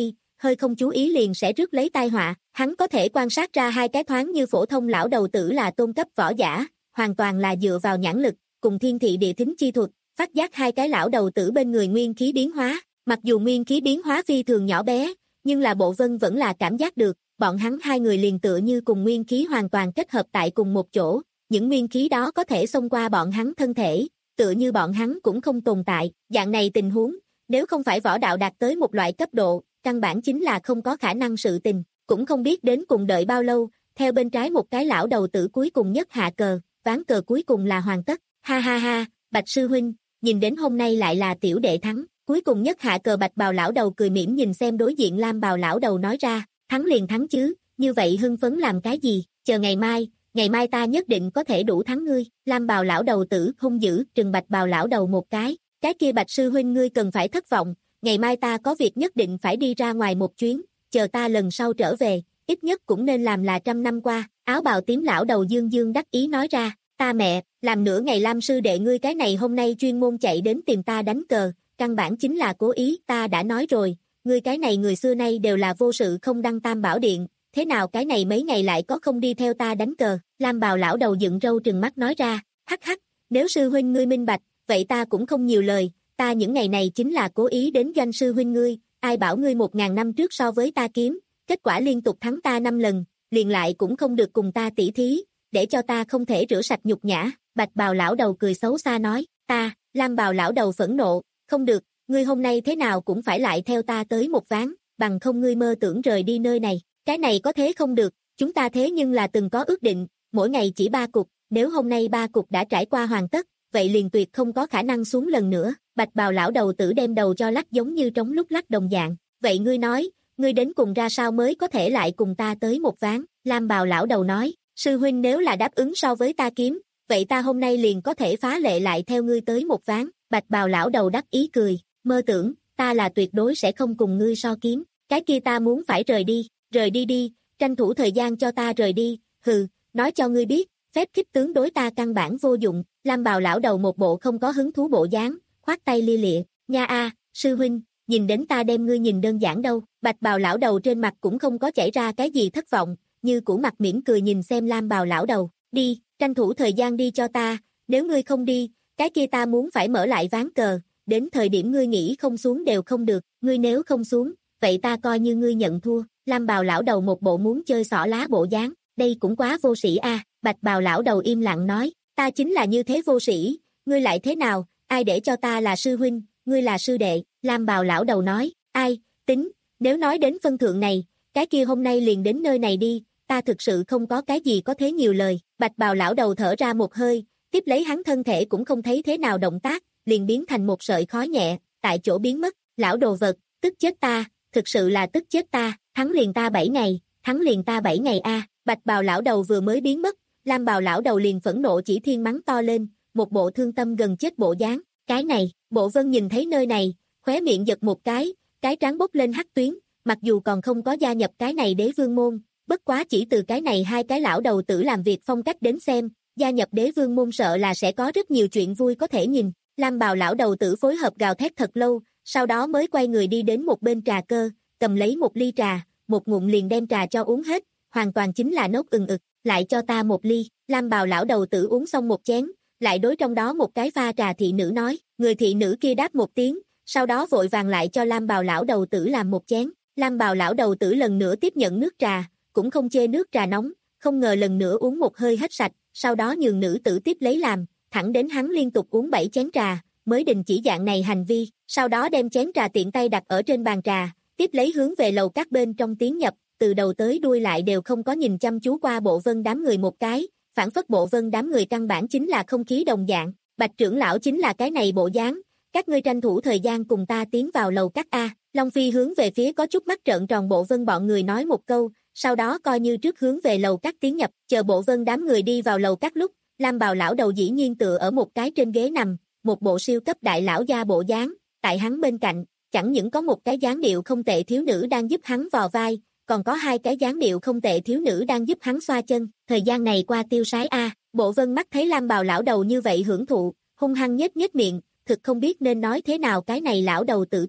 hơi không chú ý liền sẽ rước lấy tai họa. Hắn có thể quan sát ra hai cái thoáng như phổ thông lão đầu tử là tôn cấp võ giả, hoàn toàn là dựa vào nhãn lực, cùng thiên thị địa thính chi thuật, phát giác hai cái lão đầu tử bên người nguyên khí biến hóa. Mặc dù nguyên khí biến hóa phi thường nhỏ bé, nhưng là Bộ Vân vẫn là cảm giác được, bọn hắn hai người liền tựa như cùng nguyên khí hoàn toàn kết hợp tại cùng một chỗ, những nguyên khí đó có thể xông qua bọn hắn thân thể, tựa như bọn hắn cũng không tồn tại. Dạng này tình huống, nếu không phải võ đạo đạt tới một loại cấp độ, căn bản chính là không có khả năng sự tình, cũng không biết đến cùng đợi bao lâu, theo bên trái một cái lão đầu tử cuối cùng nhất hạ cờ, ván cờ cuối cùng là hoàn tất. Ha ha ha, Bạch sư huynh, nhìn đến hôm nay lại là tiểu đệ thắng. Cuối cùng nhất hạ cờ Bạch bào lão đầu cười mỉm nhìn xem đối diện Lam bào lão đầu nói ra, thắng liền thắng chứ, như vậy hưng phấn làm cái gì, chờ ngày mai, ngày mai ta nhất định có thể đủ thắng ngươi. Lam bào lão đầu tử hung dữ trừng Bạch bào lão đầu một cái, cái kia Bạch sư huynh ngươi cần phải thất vọng, ngày mai ta có việc nhất định phải đi ra ngoài một chuyến, chờ ta lần sau trở về, ít nhất cũng nên làm là trăm năm qua. Áo bào tím lão đầu dương dương đắc ý nói ra, ta mẹ, làm nửa ngày Lam sư đệ ngươi cái này hôm nay chuyên môn chạy đến tìm ta đánh cờ, căn bản chính là cố ý. Ta đã nói rồi, ngươi cái này người xưa nay đều là vô sự không đăng tam bảo điện, thế nào cái này mấy ngày lại có không đi theo ta đánh cờ. Lam bào lão đầu dựng râu trừng mắt nói ra, hắc hắc, nếu sư huynh ngươi minh bạch, vậy ta cũng không nhiều lời, ta những ngày này chính là cố ý đến doanh sư huynh ngươi, ai bảo ngươi một ngàn năm trước so với ta kiếm, kết quả liên tục thắng ta năm lần, liền lại cũng không được cùng ta tỉ thí, để cho ta không thể rửa sạch nhục nhã. Bạch bào lão đầu cười xấu xa nói, ta. Lam bào lão đầu phẫn nộ, không được, ngươi hôm nay thế nào cũng phải lại theo ta tới một ván, bằng không ngươi mơ tưởng rời đi nơi này, cái này có thế không được, chúng ta thế nhưng là từng có ước định, mỗi ngày chỉ ba cục, nếu hôm nay ba cục đã trải qua hoàn tất, vậy liền tuyệt không có khả năng xuống lần nữa. Bạch bào lão đầu tử đem đầu cho lắc giống như trống lúc lắc đồng dạng, vậy ngươi nói, ngươi đến cùng ra sao mới có thể lại cùng ta tới một ván. Lam bào lão đầu nói, sư huynh nếu là đáp ứng so với ta kiếm, vậy ta hôm nay liền có thể phá lệ lại theo ngươi tới một ván. Bạch bào lão đầu đắc ý cười, mơ tưởng, ta là tuyệt đối sẽ không cùng ngươi so kiếm, cái kia ta muốn phải rời đi, rời đi đi, tranh thủ thời gian cho ta rời đi, hừ, nói cho ngươi biết, phép khích tướng đối ta căn bản vô dụng. Lam bào lão đầu một bộ không có hứng thú bộ dáng, khoát tay lia lịa, nha a, sư huynh, nhìn đến ta đem ngươi nhìn đơn giản đâu. Bạch bào lão đầu trên mặt cũng không có chảy ra cái gì thất vọng, như cũ mặt mỉm cười nhìn xem Lam bào lão đầu, đi, tranh thủ thời gian đi cho ta, nếu ngươi không đi, cái kia ta muốn phải mở lại ván cờ, đến thời điểm ngươi nghĩ không xuống đều không được, ngươi nếu không xuống, vậy ta coi như ngươi nhận thua. Lam bào lão đầu một bộ muốn chơi xỏ lá bộ dáng, đây cũng quá vô sĩ a. Bạch bào lão đầu im lặng nói, ta chính là như thế vô sĩ, ngươi lại thế nào, ai để cho ta là sư huynh, ngươi là sư đệ. Lam bào lão đầu nói, ai, tính, nếu nói đến phân thượng này, cái kia hôm nay liền đến nơi này đi, ta thực sự không có cái gì có thế nhiều lời. Bạch bào lão đầu thở ra một hơi, tiếp lấy hắn thân thể cũng không thấy thế nào động tác, liền biến thành một sợi khói nhẹ, tại chỗ biến mất. Lão đồ vật, tức chết ta, thực sự là tức chết ta, thắng liền ta bảy ngày, thắng liền ta bảy ngày a. Bạch bào lão đầu vừa mới biến mất, Lam bào lão đầu liền phẫn nộ chỉ thiên mắng to lên, một bộ thương tâm gần chết bộ dáng. Cái này, Bộ Vân nhìn thấy nơi này, khóe miệng giật một cái, cái trán bốc lên hắc tuyến, mặc dù còn không có gia nhập cái này đế vương môn, bất quá chỉ từ cái này hai cái lão đầu tử làm việc phong cách đến xem, gia nhập đế vương môn sợ là sẽ có rất nhiều chuyện vui có thể nhìn. Lam bào lão đầu tử phối hợp gào thét thật lâu, sau đó mới quay người đi đến một bên trà cơ, cầm lấy một ly trà, một ngụm liền đem trà cho uống hết, hoàn toàn chính là nốt ừng ực, lại cho ta một ly. Lam bào lão đầu tử uống xong một chén, lại đối trong đó một cái pha trà thị nữ nói, người thị nữ kia đáp một tiếng, sau đó vội vàng lại cho Lam bào lão đầu tử làm một chén. Lam bào lão đầu tử lần nữa tiếp nhận nước trà, cũng không chê nước trà nóng, không ngờ lần nữa uống một hơi hết sạch, sau đó nhường nữ tử tiếp lấy làm, thẳng đến hắn liên tục uống bảy chén trà, mới đình chỉ dạng này hành vi, sau đó đem chén trà tiện tay đặt ở trên bàn trà, tiếp lấy hướng về lầu các bên trong tiến nhập, từ đầu tới đuôi lại đều không có nhìn chăm chú qua Bộ Vân đám người một cái, phản phất Bộ Vân đám người căn bản chính là không khí đồng dạng. Bạch trưởng lão chính là cái này bộ dáng, các ngươi tranh thủ thời gian cùng ta tiến vào lầu các a. Long Phi hướng về phía có chút mắt trợn tròn Bộ Vân bọn người nói một câu, sau đó coi như trước hướng về lầu các tiến nhập, chờ Bộ Vân đám người đi vào lầu các lúc, Lam bào lão đầu dĩ nhiên tựa ở một cái trên ghế nằm, một bộ siêu cấp đại lão gia bộ dáng, tại hắn bên cạnh, chẳng những có một cái dáng điệu không tệ thiếu nữ đang giúp hắn vò vai, còn có hai cái dáng điệu không tệ thiếu nữ đang giúp hắn xoa chân, thời gian này qua tiêu sái a. Bộ Vân mắt thấy Lam bào lão đầu như vậy hưởng thụ, hung hăng nhếch nhếch miệng, thực không biết nên nói thế nào cái này lão đầu tử tốt,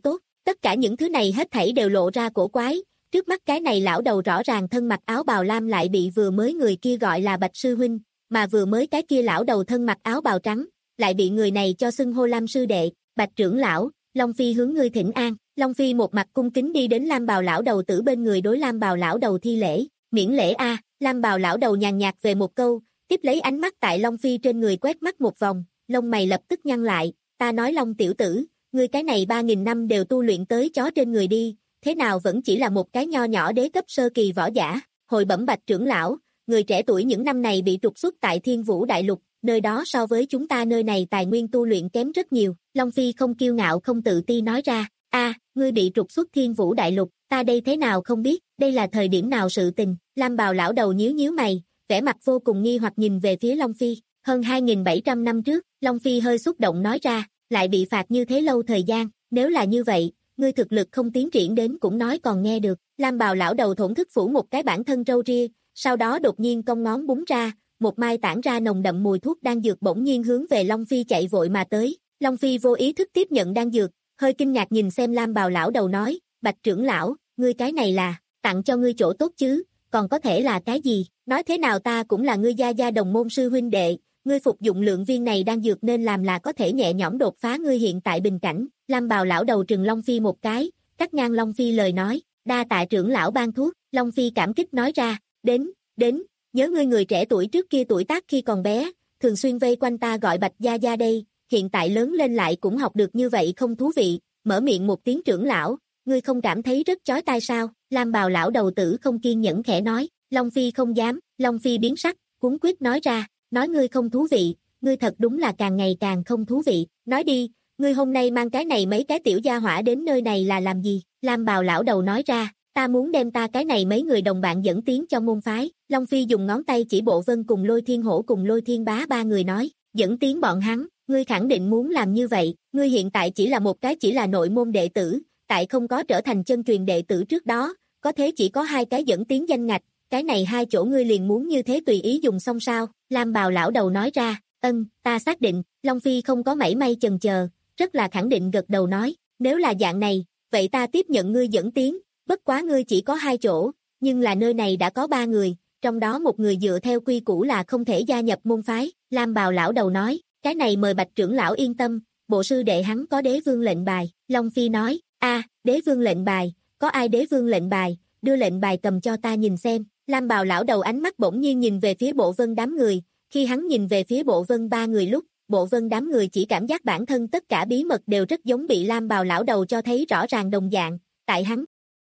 Tất cả những thứ này hết thảy đều lộ ra cổ quái, trước mắt cái này lão đầu rõ ràng thân mặc áo bào lam lại bị vừa mới người kia gọi là Bạch sư huynh, mà vừa mới cái kia lão đầu thân mặc áo bào trắng, lại bị người này cho xưng hô Lam sư đệ. Bạch trưởng lão, Long Phi hướng ngươi thỉnh an. Long Phi một mặt cung kính đi đến Lam bào lão đầu tử bên người đối Lam bào lão đầu thi lễ, miễn lễ a. Lam bào lão đầu nhàn nhạt về một câu, tiếp lấy ánh mắt tại Long Phi trên người quét mắt một vòng, lông mày lập tức nhăn lại, ta nói Long tiểu tử, ngươi cái này ba nghìn năm đều tu luyện tới chó trên người đi, thế nào vẫn chỉ là một cái nho nhỏ đế cấp sơ kỳ võ giả. Hồi bẩm Bạch trưởng lão, người trẻ tuổi những năm này bị trục xuất tại Thiên Vũ Đại Lục, nơi đó so với chúng ta nơi này tài nguyên tu luyện kém rất nhiều. Long Phi không kiêu ngạo không tự ti nói ra, a, ngươi bị trục xuất Thiên Vũ Đại Lục, ta đây thế nào không biết, đây là thời điểm nào sự tình. Lam bào lão đầu nhíu nhíu mày, vẻ mặt vô cùng nghi hoặc nhìn về phía Long Phi. Hơn hai nghìn bảy trăm năm trước, Long Phi hơi xúc động nói ra, lại bị phạt như thế lâu thời gian, nếu là như vậy, ngươi thực lực không tiến triển đến cũng nói còn nghe được. Lam bào lão đầu thổn thức phủ một cái bản thân râu ria, sau đó đột nhiên cong ngón búng ra, một mai tản ra nồng đậm mùi thuốc đan dược bỗng nhiên hướng về Long Phi chạy vội mà tới. Long Phi vô ý thức tiếp nhận đan dược, hơi kinh ngạc nhìn xem Lam bào lão đầu nói, Bạch trưởng lão, ngươi cái này là, tặng cho ngươi chỗ tốt chứ, còn có thể là cái gì, nói thế nào ta cũng là ngươi gia gia đồng môn sư huynh đệ, ngươi phục dụng lượng viên này đan dược nên làm là có thể nhẹ nhõm đột phá ngươi hiện tại bình cảnh. Lam bào lão đầu trừng Long Phi một cái, cắt ngang Long Phi lời nói, đa tạ trưởng lão ban thuốc. Long Phi cảm kích nói ra, đến, đến, nhớ ngươi người trẻ tuổi trước kia tuổi tác khi còn bé, thường xuyên vây quanh ta gọi Bạch gia gia đây, hiện tại lớn lên lại cũng học được như vậy không thú vị, mở miệng một tiếng trưởng lão, ngươi không cảm thấy rất chói tai sao? Lam bào lão đầu tử không kiên nhẫn khẽ nói. Long Phi không dám. Long Phi biến sắc, cuống quyết nói ra, nói ngươi không thú vị, ngươi thật đúng là càng ngày càng không thú vị, nói đi, ngươi hôm nay mang cái này mấy cái tiểu gia hỏa đến nơi này là làm gì? Lam bào lão đầu nói ra, ta muốn đem ta cái này mấy người đồng bạn dẫn tiến cho môn phái. Long Phi dùng ngón tay chỉ Bộ Vân cùng Lôi Thiên Hổ cùng Lôi Thiên Bá ba người nói, dẫn tiến bọn hắn, ngươi khẳng định muốn làm như vậy, ngươi hiện tại chỉ là một cái chỉ là nội môn đệ tử, tại không có trở thành chân truyền đệ tử trước đó, có thế chỉ có hai cái dẫn tiến danh ngạch, cái này hai chỗ ngươi liền muốn như thế tùy ý dùng xong sao? Lam bào lão đầu nói ra, ân, ta xác định. Long Phi không có mảy may chần chờ, rất là khẳng định gật đầu nói, nếu là dạng này, vậy ta tiếp nhận ngươi dẫn tiến, bất quá ngươi chỉ có hai chỗ, nhưng là nơi này đã có ba người, trong đó một người dựa theo quy củ là không thể gia nhập môn phái. Lam bào lão đầu nói, cái này mời Bạch trưởng lão yên tâm, bộ sư đệ hắn có đế vương lệnh bài. Long Phi nói, a, đế vương lệnh bài, có ai đế vương lệnh bài, đưa lệnh bài cầm cho ta nhìn xem. Lam bào lão đầu ánh mắt bỗng nhiên nhìn về phía Bộ Vân đám người, khi hắn nhìn về phía Bộ Vân ba người lúc, Bộ Vân đám người chỉ cảm giác bản thân tất cả bí mật đều rất giống bị Lam bào lão đầu cho thấy rõ ràng đồng dạng, tại hắn.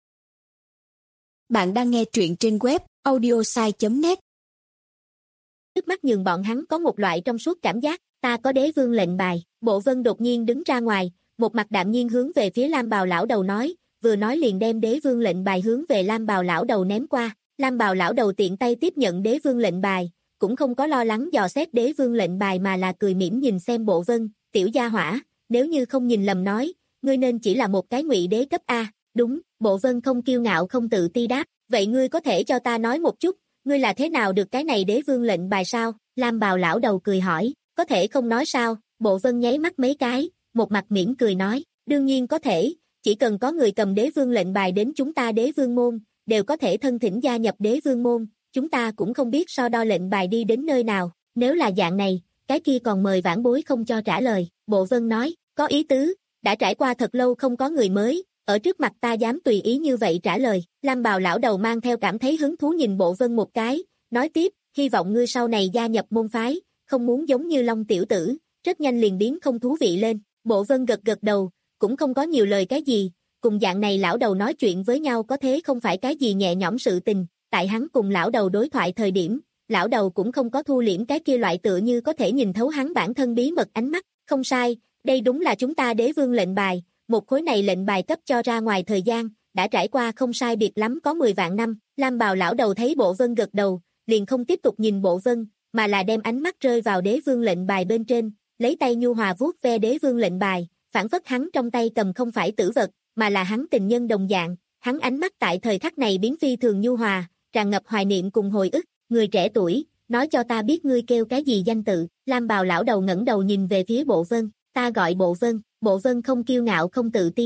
Bạn đang nghe truyện trên web audiosai chấm net. Trước mắt nhường bọn hắn có một loại trong suốt cảm giác, ta có đế vương lệnh bài. Bộ Vân đột nhiên đứng ra ngoài, một mặt đạm nhiên hướng về phía Lam bào lão đầu nói, vừa nói liền đem đế vương lệnh bài hướng về Lam bào lão đầu ném qua. Lam bào lão đầu tiện tay tiếp nhận đế vương lệnh bài, cũng không có lo lắng dò xét đế vương lệnh bài mà là cười mỉm nhìn xem Bộ Vân, tiểu gia hỏa, nếu như không nhìn lầm nói, ngươi nên chỉ là một cái ngụy đế cấp A. Đúng, Bộ Vân không kiêu ngạo không tự ti đáp, vậy ngươi có thể cho ta nói một chút, ngươi là thế nào được cái này đế vương lệnh bài sao? Lam bào lão đầu cười hỏi, có thể không nói sao? Bộ Vân nháy mắt mấy cái, một mặt mỉm cười nói, đương nhiên có thể, chỉ cần có người cầm đế vương lệnh bài đến chúng ta đế vương môn, đều có thể thân thỉnh gia nhập đế vương môn, chúng ta cũng không biết so đo lệnh bài đi đến nơi nào, nếu là dạng này, cái kia còn mời vãn bối không cho trả lời. Bộ Vân nói, có ý tứ, đã trải qua thật lâu không có người mới, ở trước mặt ta dám tùy ý như vậy trả lời. Lam bào lão đầu mang theo cảm thấy hứng thú nhìn Bộ Vân một cái, nói tiếp, hy vọng ngươi sau này gia nhập môn phái, không muốn giống như Long tiểu tử, rất nhanh liền biến không thú vị lên. Bộ Vân gật gật đầu, cũng không có nhiều lời cái gì, cùng dạng này lão đầu nói chuyện với nhau có thế không phải cái gì nhẹ nhõm sự tình, tại hắn cùng lão đầu đối thoại thời điểm, lão đầu cũng không có thu liễm cái kia loại tựa như có thể nhìn thấu hắn bản thân bí mật ánh mắt, không sai, đây đúng là chúng ta đế vương lệnh bài, một khối này lệnh bài cấp cho ra ngoài thời gian, đã trải qua không sai biệt lắm có mười vạn năm. Lam bào lão đầu thấy Bộ Vân gật đầu, liền không tiếp tục nhìn Bộ Vân, mà là đem ánh mắt rơi vào đế vương lệnh bài bên trên, lấy tay nhu hòa vuốt ve đế vương lệnh bài, phản phất hắn trong tay cầm không phải tử vật, mà là hắn tình nhân đồng dạng, hắn ánh mắt tại thời khắc này biến phi thường nhu hòa, tràn ngập hoài niệm cùng hồi ức. Người trẻ tuổi, nói cho ta biết ngươi kêu cái gì danh tự? Lam bào lão đầu ngẩng đầu nhìn về phía Bộ Vân, ta gọi Bộ Vân. Bộ Vân không kiêu ngạo không tự ti nói,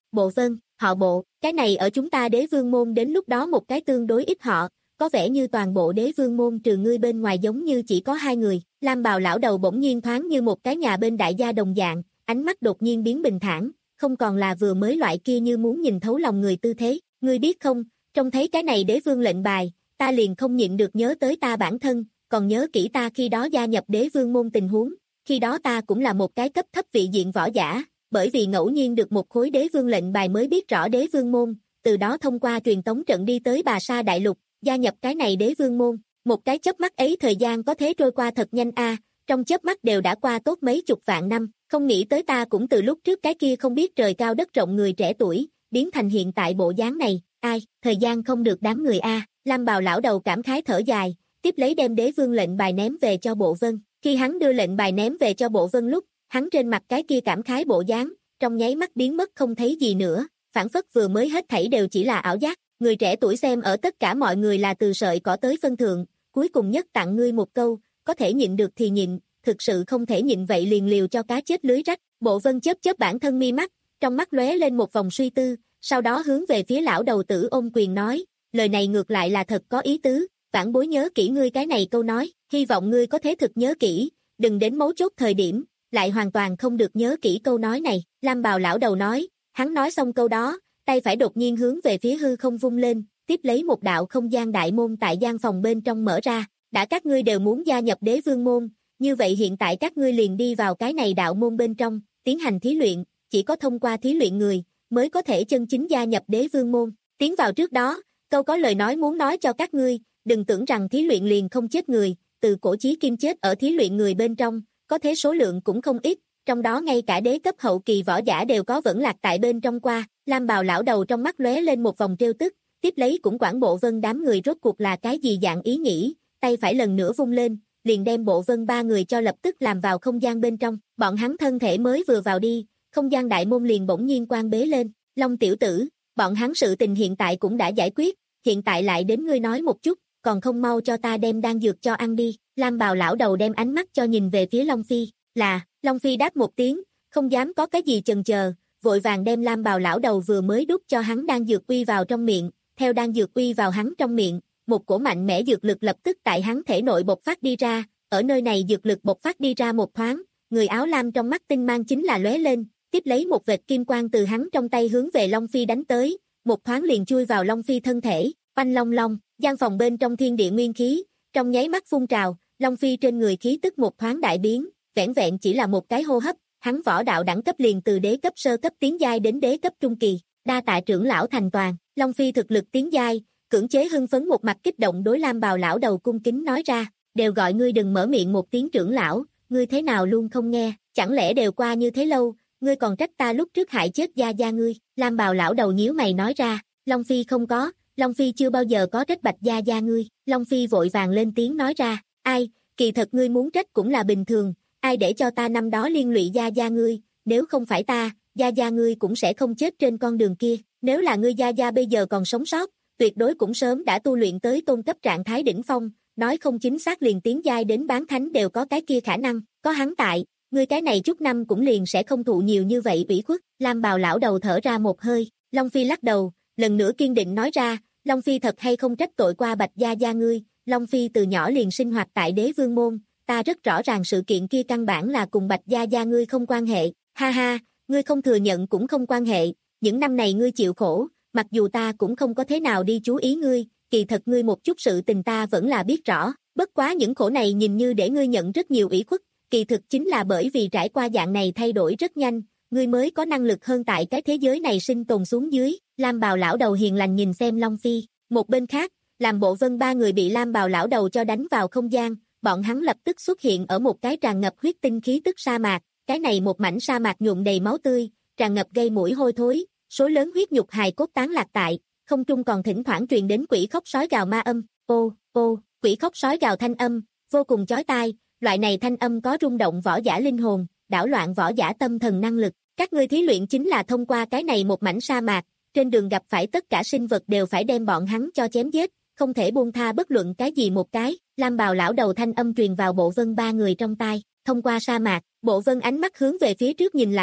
Bộ Vân, họ Bộ, cái này ở chúng ta Đế Vương môn đến lúc đó một cái tương đối ít họ, có vẻ như toàn bộ Đế Vương môn trừ ngươi bên ngoài giống như chỉ có hai người. Lam bào lão đầu bỗng nhiên thoáng như một cái nhà bên đại gia đồng dạng, ánh mắt đột nhiên biến bình thản, không còn là vừa mới loại kia như muốn nhìn thấu lòng người tư thế. Ngươi biết không, trông thấy cái này Đế Vương lệnh bài, ta liền không nhịn được nhớ tới ta bản thân, còn nhớ kỹ ta khi đó gia nhập Đế Vương môn tình huống. Khi đó ta cũng là một cái cấp thấp vị diện võ giả, bởi vì ngẫu nhiên được một khối Đế Vương lệnh bài mới biết rõ Đế Vương môn, từ đó thông qua truyền tống trận đi tới Bà Sa Đại Lục, gia nhập cái này Đế Vương môn. Một cái chớp mắt ấy thời gian có thế trôi qua thật nhanh a, trong chớp mắt đều đã qua tốt mấy chục vạn năm, không nghĩ tới ta cũng từ lúc trước cái kia không biết trời cao đất rộng người trẻ tuổi, biến thành hiện tại bộ dáng này, ai, thời gian không được đám người a. Lam bào lão đầu cảm khái thở dài, tiếp lấy đem Đế Vương lệnh bài ném về cho Bộ Vân. Khi hắn đưa lệnh bài ném về cho Bộ Vân lúc, hắn trên mặt cái kia cảm khái bộ dáng, trong nháy mắt biến mất không thấy gì nữa, phản phất vừa mới hết thảy đều chỉ là ảo giác. Người trẻ tuổi xem ở tất cả mọi người là từ sợi cỏ tới phân thượng, cuối cùng nhất tặng ngươi một câu, có thể nhịn được thì nhịn, thực sự không thể nhịn vậy liền liều cho cá chết lưới rách. Bộ Vân chớp chớp bản thân mi mắt, trong mắt lóe lên một vòng suy tư, sau đó hướng về phía lão đầu tử ôm quyền nói, lời này ngược lại là thật có ý tứ, vãn bối nhớ kỹ ngươi cái này câu nói, hy vọng ngươi có thể thực nhớ kỹ, đừng đến mấu chốt thời điểm, lại hoàn toàn không được nhớ kỹ câu nói này. Lam bào lão đầu nói, hắn nói xong câu đó, tay phải đột nhiên hướng về phía hư không vung lên, tiếp lấy một đạo không gian đại môn tại gian phòng bên trong mở ra, đã các ngươi đều muốn gia nhập Đế Vương môn, như vậy hiện tại các ngươi liền đi vào cái này đạo môn bên trong, tiến hành thí luyện, chỉ có thông qua thí luyện người, mới có thể chân chính gia nhập Đế Vương môn. Tiến vào trước đó, câu có lời nói muốn nói cho các ngươi, đừng tưởng rằng thí luyện liền không chết người, từ cổ chí kim chết ở thí luyện người bên trong, có thế số lượng cũng không ít, trong đó ngay cả đế cấp hậu kỳ võ giả đều có vẫn lạc tại bên trong qua. Lam bào lão đầu trong mắt lóe lên một vòng trêu tức, tiếp lấy cũng quản Bộ Vân đám người rốt cuộc là cái gì dạng ý nghĩ, tay phải lần nữa vung lên, liền đem Bộ Vân ba người cho lập tức làm vào không gian bên trong. Bọn hắn thân thể mới vừa vào đi, không gian đại môn liền bỗng nhiên quan bế lên. Long tiểu tử, bọn hắn sự tình hiện tại cũng đã giải quyết, hiện tại lại đến ngươi nói một chút, còn không mau cho ta đem đan dược cho ăn đi. Lam bào lão đầu đem ánh mắt cho nhìn về phía Long Phi, là, Long Phi đáp một tiếng, không dám có cái gì chần chờ, vội vàng đem Lam bào lão đầu vừa mới đút cho hắn đan dược uy vào trong miệng, theo đan dược uy vào hắn trong miệng, một cổ mạnh mẽ dược lực lập tức tại hắn thể nội bộc phát đi ra, ở nơi này dược lực bộc phát đi ra một thoáng, người áo lam trong mắt tinh mang chính là lóe lên, tiếp lấy một vệt kim quang từ hắn trong tay hướng về Long Phi đánh tới, một thoáng liền chui vào Long Phi thân thể, oanh long long, gian phòng bên trong thiên địa nguyên khí, trong nháy mắt phun trào, Long Phi trên người khí tức một thoáng đại biến, vẻn vẹn chỉ là một cái hô hấp, hắn võ đạo đẳng cấp liền từ đế cấp sơ cấp tiến giai đến đế cấp trung kỳ, đa tạ trưởng lão thành toàn. Long Phi thực lực tiến giai, cưỡng chế hưng phấn một mặt kích động đối Lam bào lão đầu cung kính nói ra, đều gọi ngươi đừng mở miệng một tiếng trưởng lão, ngươi thế nào luôn không nghe, chẳng lẽ đều qua như thế lâu, ngươi còn trách ta lúc trước hại chết gia gia ngươi. Lam bào lão đầu nhíu mày nói ra, Long Phi không có, Long Phi chưa bao giờ có trách bạch gia gia ngươi. Long Phi vội vàng lên tiếng nói ra, ai, kỳ thật ngươi muốn trách cũng là bình thường, ai để cho ta năm đó liên lụy gia gia ngươi, nếu không phải ta, gia gia ngươi cũng sẽ không chết trên con đường kia, nếu là ngươi gia gia bây giờ còn sống sót, tuyệt đối cũng sớm đã tu luyện tới tôn cấp trạng thái đỉnh phong, nói không chính xác liền tiến giai đến bán thánh đều có cái kia khả năng, có hắn tại, ngươi cái này chút năm cũng liền sẽ không thụ nhiều như vậy ủy khuất. Lam bào lão đầu thở ra một hơi, Long Phi lắc đầu, lần nữa kiên định nói ra, Long Phi thật hay không trách tội qua bạch gia gia ngươi, Long Phi từ nhỏ liền sinh hoạt tại Đế Vương môn, ta rất rõ ràng sự kiện kia căn bản là cùng bạch gia gia ngươi không quan hệ, ha ha, ngươi không thừa nhận cũng không quan hệ, những năm này ngươi chịu khổ, mặc dù ta cũng không có thế nào đi chú ý ngươi, kỳ thật ngươi một chút sự tình ta vẫn là biết rõ, bất quá những khổ này nhìn như để ngươi nhận rất nhiều ủy khuất, kỳ thực chính là bởi vì trải qua dạng này thay đổi rất nhanh, ngươi mới có năng lực hơn tại cái thế giới này sinh tồn xuống dưới. Lam bào lão đầu hiền lành nhìn xem Long Phi, một bên khác, làm Bộ Vân ba người bị Lam bào lão đầu cho đánh vào không gian, bọn hắn lập tức xuất hiện ở một cái tràn ngập huyết tinh khí tức sa mạc, cái này một mảnh sa mạc nhuộm đầy máu tươi, tràn ngập gây mũi hôi thối, số lớn huyết nhục hài cốt tán lạc tại, không trung còn thỉnh thoảng truyền đến quỷ khóc sói gào ma âm, ô, ô, quỷ khóc sói gào thanh âm, vô cùng chói tai, loại này thanh âm có rung động võ giả linh hồn, đảo loạn võ giả tâm thần năng lực, các ngươi thí luyện chính là thông qua cái này một mảnh sa mạc, trên đường gặp phải tất cả sinh vật đều phải đem bọn hắn cho chém giết, không thể buông tha bất luận cái gì một cái. Lam bào lão đầu thanh âm truyền vào Bộ Vân ba người trong tai, thông qua sa mạc, Bộ Vân ánh mắt hướng về phía trước nhìn lại,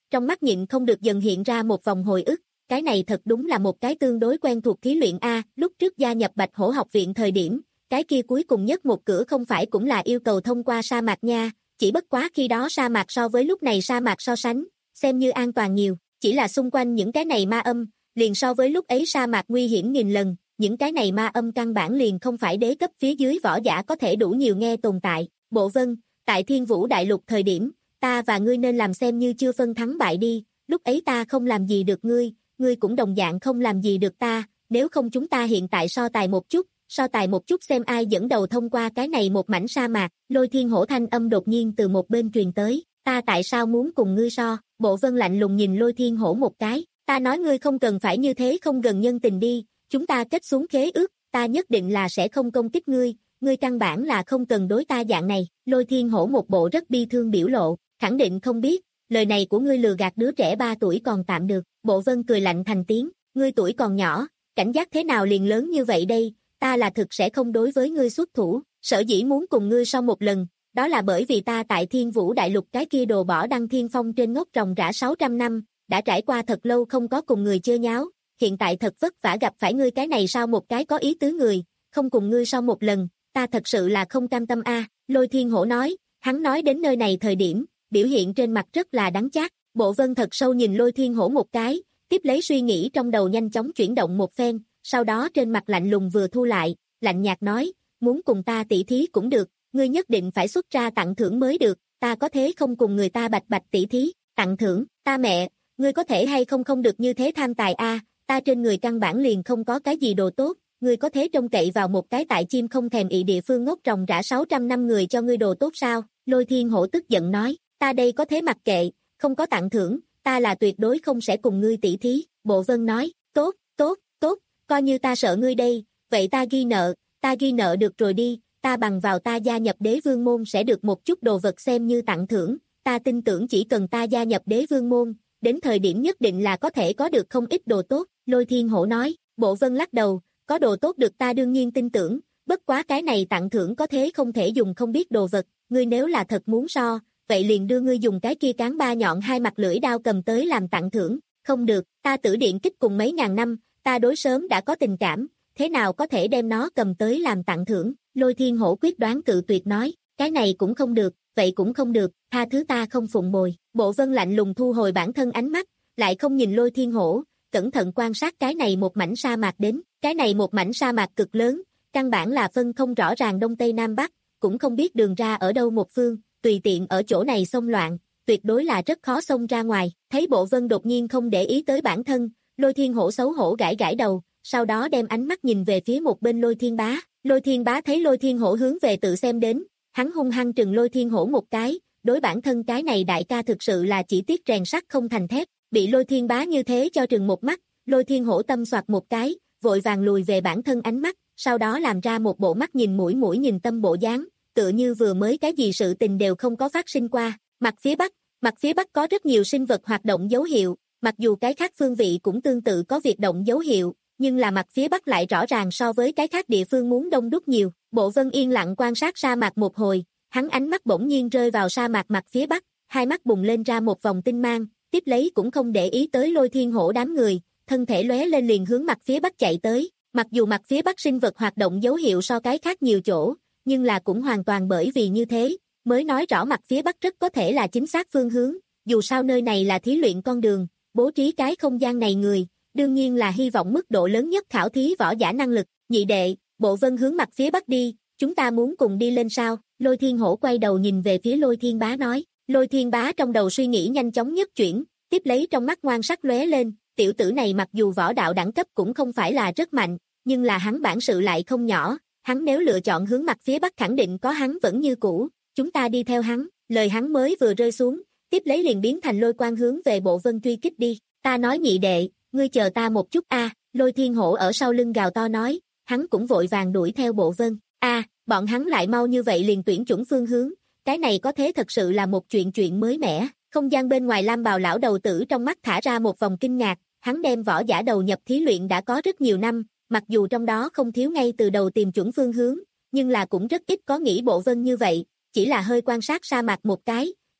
trong mắt nhịn không được dần hiện ra một vòng hồi ức, cái này thật đúng là một cái tương đối quen thuộc thí luyện A, lúc trước gia nhập Bạch Hổ học viện thời điểm, cái kia cuối cùng nhất một cửa không phải cũng là yêu cầu thông qua sa mạc nha, chỉ bất quá khi đó sa mạc so với lúc này sa mạc so sánh, xem như an toàn nhiều, chỉ là xung quanh những cái này ma âm, liền so với lúc ấy sa mạc nguy hiểm nghìn lần, những cái này ma âm căn bản liền không phải đế cấp phía dưới võ giả có thể đủ nhiều nghe tồn tại. Bộ Vân, tại Thiên Vũ Đại Lục thời điểm, ta và ngươi nên làm xem như chưa phân thắng bại đi, lúc ấy ta không làm gì được ngươi, ngươi cũng đồng dạng không làm gì được ta, nếu không chúng ta hiện tại so tài một chút, so tài một chút xem ai dẫn đầu thông qua cái này một mảnh sa mạc. Lôi Thiên Hổ thanh âm đột nhiên từ một bên truyền tới, ta tại sao muốn cùng ngươi so? Bộ Vân lạnh lùng nhìn Lôi Thiên Hổ một cái, ta nói ngươi không cần phải như thế không gần nhân tình đi, chúng ta kết xuống khế ước, ta nhất định là sẽ không công kích ngươi, ngươi căn bản là không cần đối ta dạng này. Lôi Thiên Hổ một bộ rất bi thương biểu lộ, khẳng định không biết, lời này của ngươi lừa gạt đứa trẻ ba tuổi còn tạm được. Bộ Vân cười lạnh thành tiếng, ngươi tuổi còn nhỏ, cảnh giác thế nào liền lớn như vậy đây, ta là thực sẽ không đối với ngươi xuất thủ, sở dĩ muốn cùng ngươi so một lần, đó là bởi vì ta tại Thiên Vũ Đại Lục cái kia đồ bỏ đăng thiên phong trên ngốc ròng rã sáu trăm năm, đã trải qua thật lâu không có cùng người chơi nháo, hiện tại thật vất vả gặp phải ngươi cái này sao một cái có ý tứ người, không cùng ngươi so một lần, ta thật sự là không cam tâm a. Lôi Thiên Hổ nói, hắn nói đến nơi này thời điểm, biểu hiện trên mặt rất là đắng chát. Bộ Vân thật sâu nhìn Lôi Thiên Hổ một cái, tiếp lấy suy nghĩ trong đầu nhanh chóng chuyển động một phen, sau đó trên mặt lạnh lùng vừa thu lại, lạnh nhạt nói, muốn cùng ta tỉ thí cũng được, ngươi nhất định phải xuất ra tặng thưởng mới được, ta có thế không cùng người ta bạch bạch tỉ thí, tặng thưởng, ta mẹ, ngươi có thể hay không không được như thế tham tài a, ta trên người căn bản liền không có cái gì đồ tốt, ngươi có thế trông cậy vào một cái tại chim không thèm ị địa phương ngốc ròng rã sáu trăm năm người cho ngươi đồ tốt sao? Lôi Thiên Hổ tức giận nói, ta đây có thế mặc kệ, không có tặng thưởng, ta là tuyệt đối không sẽ cùng ngươi tỉ thí. Bộ Vân nói, tốt, tốt, tốt, coi như ta sợ ngươi đây, vậy ta ghi nợ, ta ghi nợ được rồi đi, ta bằng vào ta gia nhập Đế Vương môn sẽ được một chút đồ vật xem như tặng thưởng, ta tin tưởng chỉ cần ta gia nhập Đế Vương môn, đến thời điểm nhất định là có thể có được không ít đồ tốt. Lôi Thiên Hổ nói, Bộ Vân lắc đầu, có đồ tốt được ta đương nhiên tin tưởng, bất quá cái này tặng thưởng có thế không thể dùng không biết đồ vật, ngươi nếu là thật muốn so, vậy liền đưa ngươi dùng cái kia cán ba nhọn hai mặt lưỡi đao cầm tới làm tặng thưởng, không được, ta Tử Điện Kích cùng mấy ngàn năm, ta đối sớm đã có tình cảm, thế nào có thể đem nó cầm tới làm tặng thưởng. Lôi Thiên Hổ quyết đoán cự tuyệt nói, cái này cũng không được, vậy cũng không được, tha thứ ta không phụng bồi. Bộ Vân lạnh lùng thu hồi bản thân ánh mắt, lại không nhìn Lôi Thiên Hổ, cẩn thận quan sát cái này một mảnh sa mạc đến, cái này một mảnh sa mạc cực lớn, căn bản là phân không rõ ràng đông tây nam bắc, cũng không biết đường ra ở đâu một phương, tùy tiện ở chỗ này xông loạn, tuyệt đối là rất khó xông ra ngoài. Thấy Bộ Vân đột nhiên không để ý tới bản thân, Lôi Thiên Hổ xấu hổ gãi gãi đầu, sau đó đem ánh mắt nhìn về phía một bên Lôi Thiên Bá. Lôi Thiên Bá thấy Lôi Thiên Hổ hướng về tự xem đến, hắn hung hăng trừng Lôi Thiên Hổ một cái, đối bản thân cái này đại ca thực sự là chỉ tiếc rèn sắt không thành thép, bị Lôi Thiên Bá như thế cho trừng một mắt, Lôi Thiên Hổ tâm soạt một cái, vội vàng lùi về bản thân ánh mắt, sau đó làm ra một bộ mắt nhìn mũi mũi nhìn tâm bộ dáng, tựa như vừa mới cái gì sự tình đều không có phát sinh qua. Mặt phía Bắc, mặt phía Bắc có rất nhiều sinh vật hoạt động dấu hiệu, mặc dù cái khác phương vị cũng tương tự có việc động dấu hiệu, nhưng là mặt phía Bắc lại rõ ràng so với cái khác địa phương muốn đông đúc nhiều. Bộ Vân yên lặng quan sát sa mạc một hồi, hắn ánh mắt bỗng nhiên rơi vào sa mạc mặt phía Bắc, hai mắt bùng lên ra một vòng tinh mang, tiếp lấy cũng không để ý tới Lôi Thiên Hổ đám người, thân thể lóe lên liền hướng mặt phía Bắc chạy tới. Mặc dù mặt phía Bắc sinh vật hoạt động dấu hiệu so cái khác nhiều chỗ, nhưng là cũng hoàn toàn bởi vì như thế, mới nói rõ mặt phía Bắc rất có thể là chính xác phương hướng, dù sao nơi này là thí luyện con đường, bố trí cái không gian này người, đương nhiên là hy vọng mức độ lớn nhất khảo thí võ giả năng lực. Nhị đệ, Bộ Vân hướng mặt phía Bắc đi, chúng ta muốn cùng đi lên sao? Lôi Thiên Hổ quay đầu nhìn về phía Lôi Thiên Bá nói. Lôi Thiên Bá trong đầu suy nghĩ nhanh chóng nhất chuyển, tiếp lấy trong mắt ngoan sắc lóe lên, tiểu tử này mặc dù võ đạo đẳng cấp cũng không phải là rất mạnh, nhưng là hắn bản sự lại không nhỏ, hắn nếu lựa chọn hướng mặt phía Bắc khẳng định có hắn vẫn như cũ, chúng ta đi theo hắn. Lời hắn mới vừa rơi xuống, tiếp lấy liền biến thành lôi quang hướng về Bộ Vân truy kích đi. Ta nói nhị đệ, ngươi chờ ta một chút a. Lôi Thiên Hổ ở sau lưng gào to nói, hắn cũng vội vàng đuổi theo Bộ Vân. A, bọn hắn lại mau như vậy liền tuyển chuẩn phương hướng, cái này có thế thật sự là một chuyện chuyện mới mẻ. Không gian bên ngoài Lam Bào lão đầu tử trong mắt thả ra một vòng kinh ngạc, hắn đem võ giả đầu nhập thí luyện đã có rất nhiều năm, mặc dù trong đó không thiếu ngay từ đầu tìm chuẩn phương hướng, nhưng là cũng rất ít có nghĩ Bộ Vân như vậy, chỉ là hơi quan sát sa mạc một cái,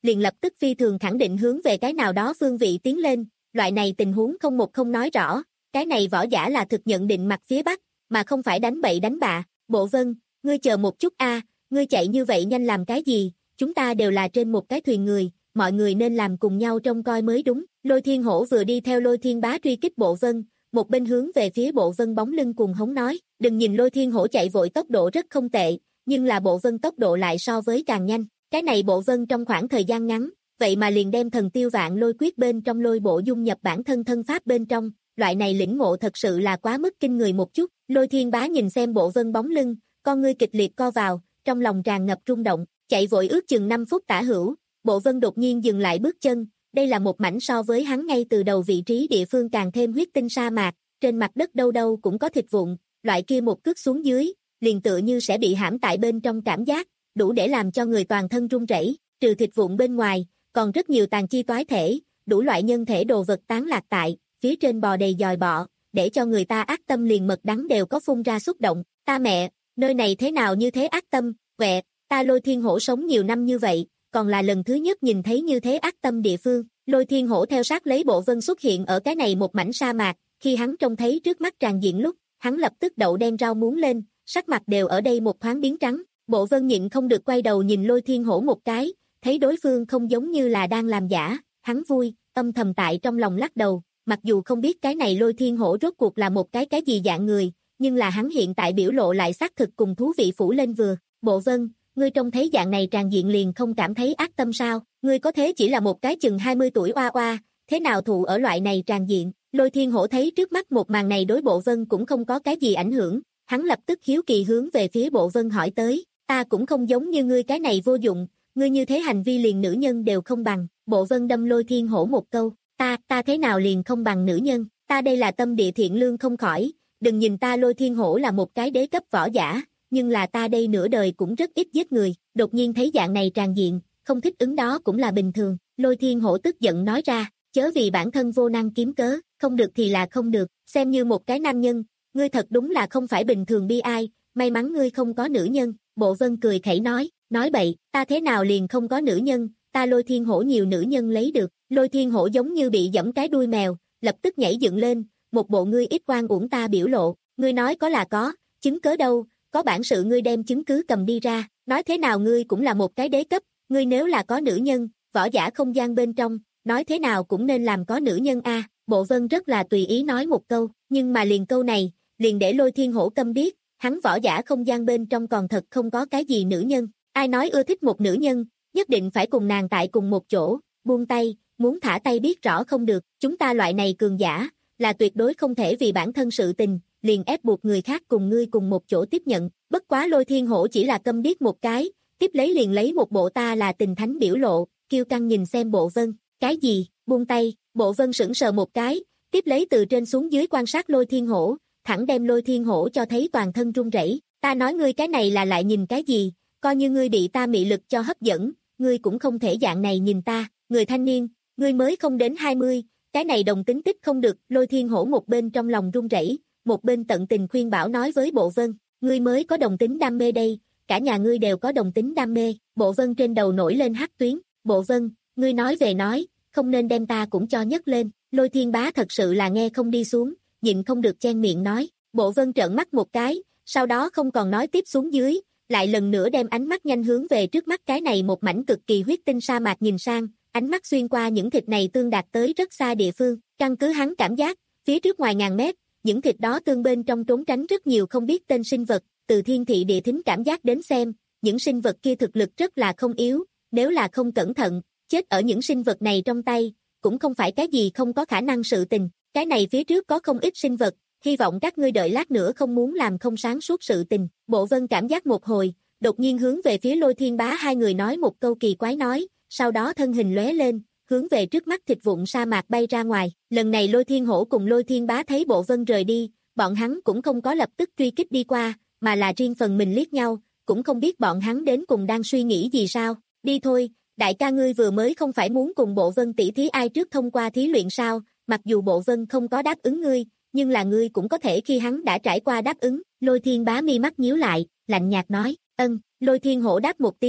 liền lập tức phi thường khẳng định hướng về cái nào đó phương vị tiến lên, loại này tình huống không một không nói rõ, cái này võ giả là thực nhận định mặt phía bắc, mà không phải đánh bậy đánh bạ. Bộ Vân, ngươi chờ một chút a, ngươi chạy như vậy nhanh làm cái gì, chúng ta đều là trên một cái thuyền người, mọi người nên làm cùng nhau trông coi mới đúng. Lôi Thiên Hổ vừa đi theo Lôi Thiên Bá truy kích Bộ Vân, một bên hướng về phía Bộ Vân bóng lưng cuồng hống nói, đừng nhìn Lôi Thiên Hổ chạy vội tốc độ rất không tệ, nhưng là Bộ Vân tốc độ lại so với càng nhanh, cái này Bộ Vân trong khoảng thời gian ngắn, vậy mà liền đem thần tiêu vạn lôi quyết bên trong lôi bộ dung nhập bản thân thân pháp bên trong, loại này lĩnh ngộ thật sự là quá mức kinh người một chút. Lôi Thiên Bá nhìn xem Bộ Vân bóng lưng, con ngươi kịch liệt co vào, trong lòng tràn ngập rung động, chạy vội ước chừng năm phút tả hữu, Bộ Vân đột nhiên dừng lại bước chân, đây là một mảnh so với hắn ngay từ đầu vị trí địa phương càng thêm huyết tinh sa mạc, trên mặt đất đâu đâu cũng có thịt vụn, loại kia một cước xuống dưới, liền tựa như sẽ bị hãm tại bên trong cảm giác, đủ để làm cho người toàn thân run rẩy, trừ thịt vụn bên ngoài, còn rất nhiều tàn chi toái thể, đủ loại nhân thể đồ vật tán lạc tại, phía trên bò đầy dòi bọ, để cho người ta ác tâm liền mật đắng đều có phun ra xúc động. Ta mẹ, nơi này thế nào như thế ác tâm, vẹ, ta Lôi Thiên Hổ sống nhiều năm như vậy, còn là lần thứ nhất nhìn thấy như thế ác tâm địa phương. Lôi Thiên Hổ theo sát lấy Bộ Vân xuất hiện ở cái này một mảnh sa mạc, khi hắn trông thấy trước mắt tràn diện lúc, hắn lập tức đậu đen rau muống lên, sắc mặt đều ở đây một thoáng biến trắng. Bộ Vân nhịn không được quay đầu nhìn Lôi Thiên Hổ một cái, thấy đối phương không giống như là đang làm giả, hắn vui, âm thầm tại trong lòng lắc đầu, mặc dù không biết cái này Lôi Thiên Hổ rốt cuộc là một cái cái gì dạng người, nhưng là hắn hiện tại biểu lộ lại xác thực cùng thú vị phủ lên vừa. Bộ Vân, ngươi trông thấy dạng này tràn diện liền không cảm thấy ác tâm sao, ngươi có thế chỉ là một cái chừng hai mươi tuổi oa oa, thế nào thụ ở loại này tràn diện. Lôi Thiên Hổ thấy trước mắt một màn này đối Bộ Vân cũng không có cái gì ảnh hưởng, hắn lập tức hiếu kỳ hướng về phía Bộ Vân hỏi tới, ta cũng không giống như ngươi cái này vô dụng, ngươi như thế hành vi liền nữ nhân đều không bằng. Bộ Vân đâm Lôi Thiên Hổ một câu, ta, ta thế nào liền không bằng nữ nhân, ta đây là tâm địa thiện lương không khỏi, đừng nhìn ta Lôi Thiên Hổ là một cái đế cấp võ giả, nhưng là ta đây nửa đời cũng rất ít giết người, đột nhiên thấy dạng này tràn diện, không thích ứng đó cũng là bình thường. Lôi Thiên Hổ tức giận nói ra, chớ vì bản thân vô năng kiếm cớ, không được thì là không được, xem như một cái nam nhân, ngươi thật đúng là không phải bình thường bi ai, may mắn ngươi không có nữ nhân. Bộ Vân cười khẩy nói, nói bậy, ta thế nào liền không có nữ nhân, ta Lôi Thiên Hổ nhiều nữ nhân lấy được. Lôi Thiên Hổ giống như bị giẫm cái đuôi mèo, lập tức nhảy dựng lên, một bộ ngươi ít oan uổng ta biểu lộ, ngươi nói có là có, chứng cớ đâu, có bản sự ngươi đem chứng cứ cầm đi ra, nói thế nào ngươi cũng là một cái đế cấp, ngươi nếu là có nữ nhân, võ giả không gian bên trong, nói thế nào cũng nên làm có nữ nhân a. Bộ Vân rất là tùy ý nói một câu, nhưng mà liền câu này, liền để Lôi Thiên Hổ câm điếc, hắn võ giả không gian bên trong còn thật không có cái gì nữ nhân, ai nói ưa thích một nữ nhân, nhất định phải cùng nàng tại cùng một chỗ, buông tay, muốn thả tay biết rõ không được, chúng ta loại này cường giả, là tuyệt đối không thể vì bản thân sự tình, liền ép buộc người khác cùng ngươi cùng một chỗ tiếp nhận. Bất quá Lôi Thiên Hổ chỉ là câm điếc một cái, tiếp lấy liền lấy một bộ ta là tình thánh biểu lộ, kiêu căng nhìn xem Bộ Vân, cái gì, buông tay. Bộ Vân sững sờ một cái, tiếp lấy từ trên xuống dưới quan sát Lôi Thiên Hổ, thẳng đem Lôi Thiên Hổ cho thấy toàn thân run rẩy. Ta nói ngươi cái này là lại nhìn cái gì, coi như ngươi bị ta mị lực cho hấp dẫn, ngươi cũng không thể dạng này nhìn ta, người thanh niên, ngươi mới không đến hai mươi, cái này đồng tính tích không được. Lôi Thiên Hổ một bên trong lòng run rẩy, một bên tận tình khuyên bảo nói với Bộ Vân, ngươi mới có đồng tính đam mê đây, cả nhà ngươi đều có đồng tính đam mê. Bộ Vân trên đầu nổi lên hắc tuyến, Bộ Vân, ngươi nói về nói, không nên đem ta cũng cho nhấc lên. Lôi Thiên Bá thật sự là nghe không đi xuống, nhịn không được chen miệng nói. Bộ Vân trợn mắt một cái, sau đó không còn nói tiếp xuống dưới, lại lần nữa đem ánh mắt nhanh hướng về trước mắt cái này một mảnh cực kỳ huyết tinh sa mạc nhìn sang, ánh mắt xuyên qua những thịt này tương đạt tới rất xa địa phương, căn cứ hắn cảm giác, phía trước ngoài ngàn mét, những thịt đó tương bên trong trốn tránh rất nhiều không biết tên sinh vật, từ thiên thị địa thính cảm giác đến xem, những sinh vật kia thực lực rất là không yếu, nếu là không cẩn thận, chết ở những sinh vật này trong tay, cũng không phải cái gì không có khả năng sự tình, cái này phía trước có không ít sinh vật, hy vọng các ngươi đợi lát nữa không muốn làm không sáng suốt sự tình. Bộ Vân cảm giác một hồi, đột nhiên hướng về phía Lôi Thiên Bá hai người nói một câu kỳ quái nói, sau đó thân hình lóe lên, hướng về trước mắt thịt vụn sa mạc bay ra ngoài. Lần này Lôi Thiên Hổ cùng Lôi Thiên Bá thấy Bộ Vân rời đi, bọn hắn cũng không có lập tức truy kích đi qua, mà là riêng phần mình liếc nhau, cũng không biết bọn hắn đến cùng đang suy nghĩ gì sao. Đi thôi, đại ca ngươi vừa mới không phải muốn cùng Bộ Vân tỷ thí ai trước thông qua thí luyện sao, mặc dù Bộ Vân không có đáp ứng ngươi, nhưng là ngươi cũng có thể khi hắn đã trải qua đáp ứng. Lôi Thiên Bá mi mắt nhíu lại, lạnh nhạt nói, ân. Lôi Thiên Hổ đáp một tiếng,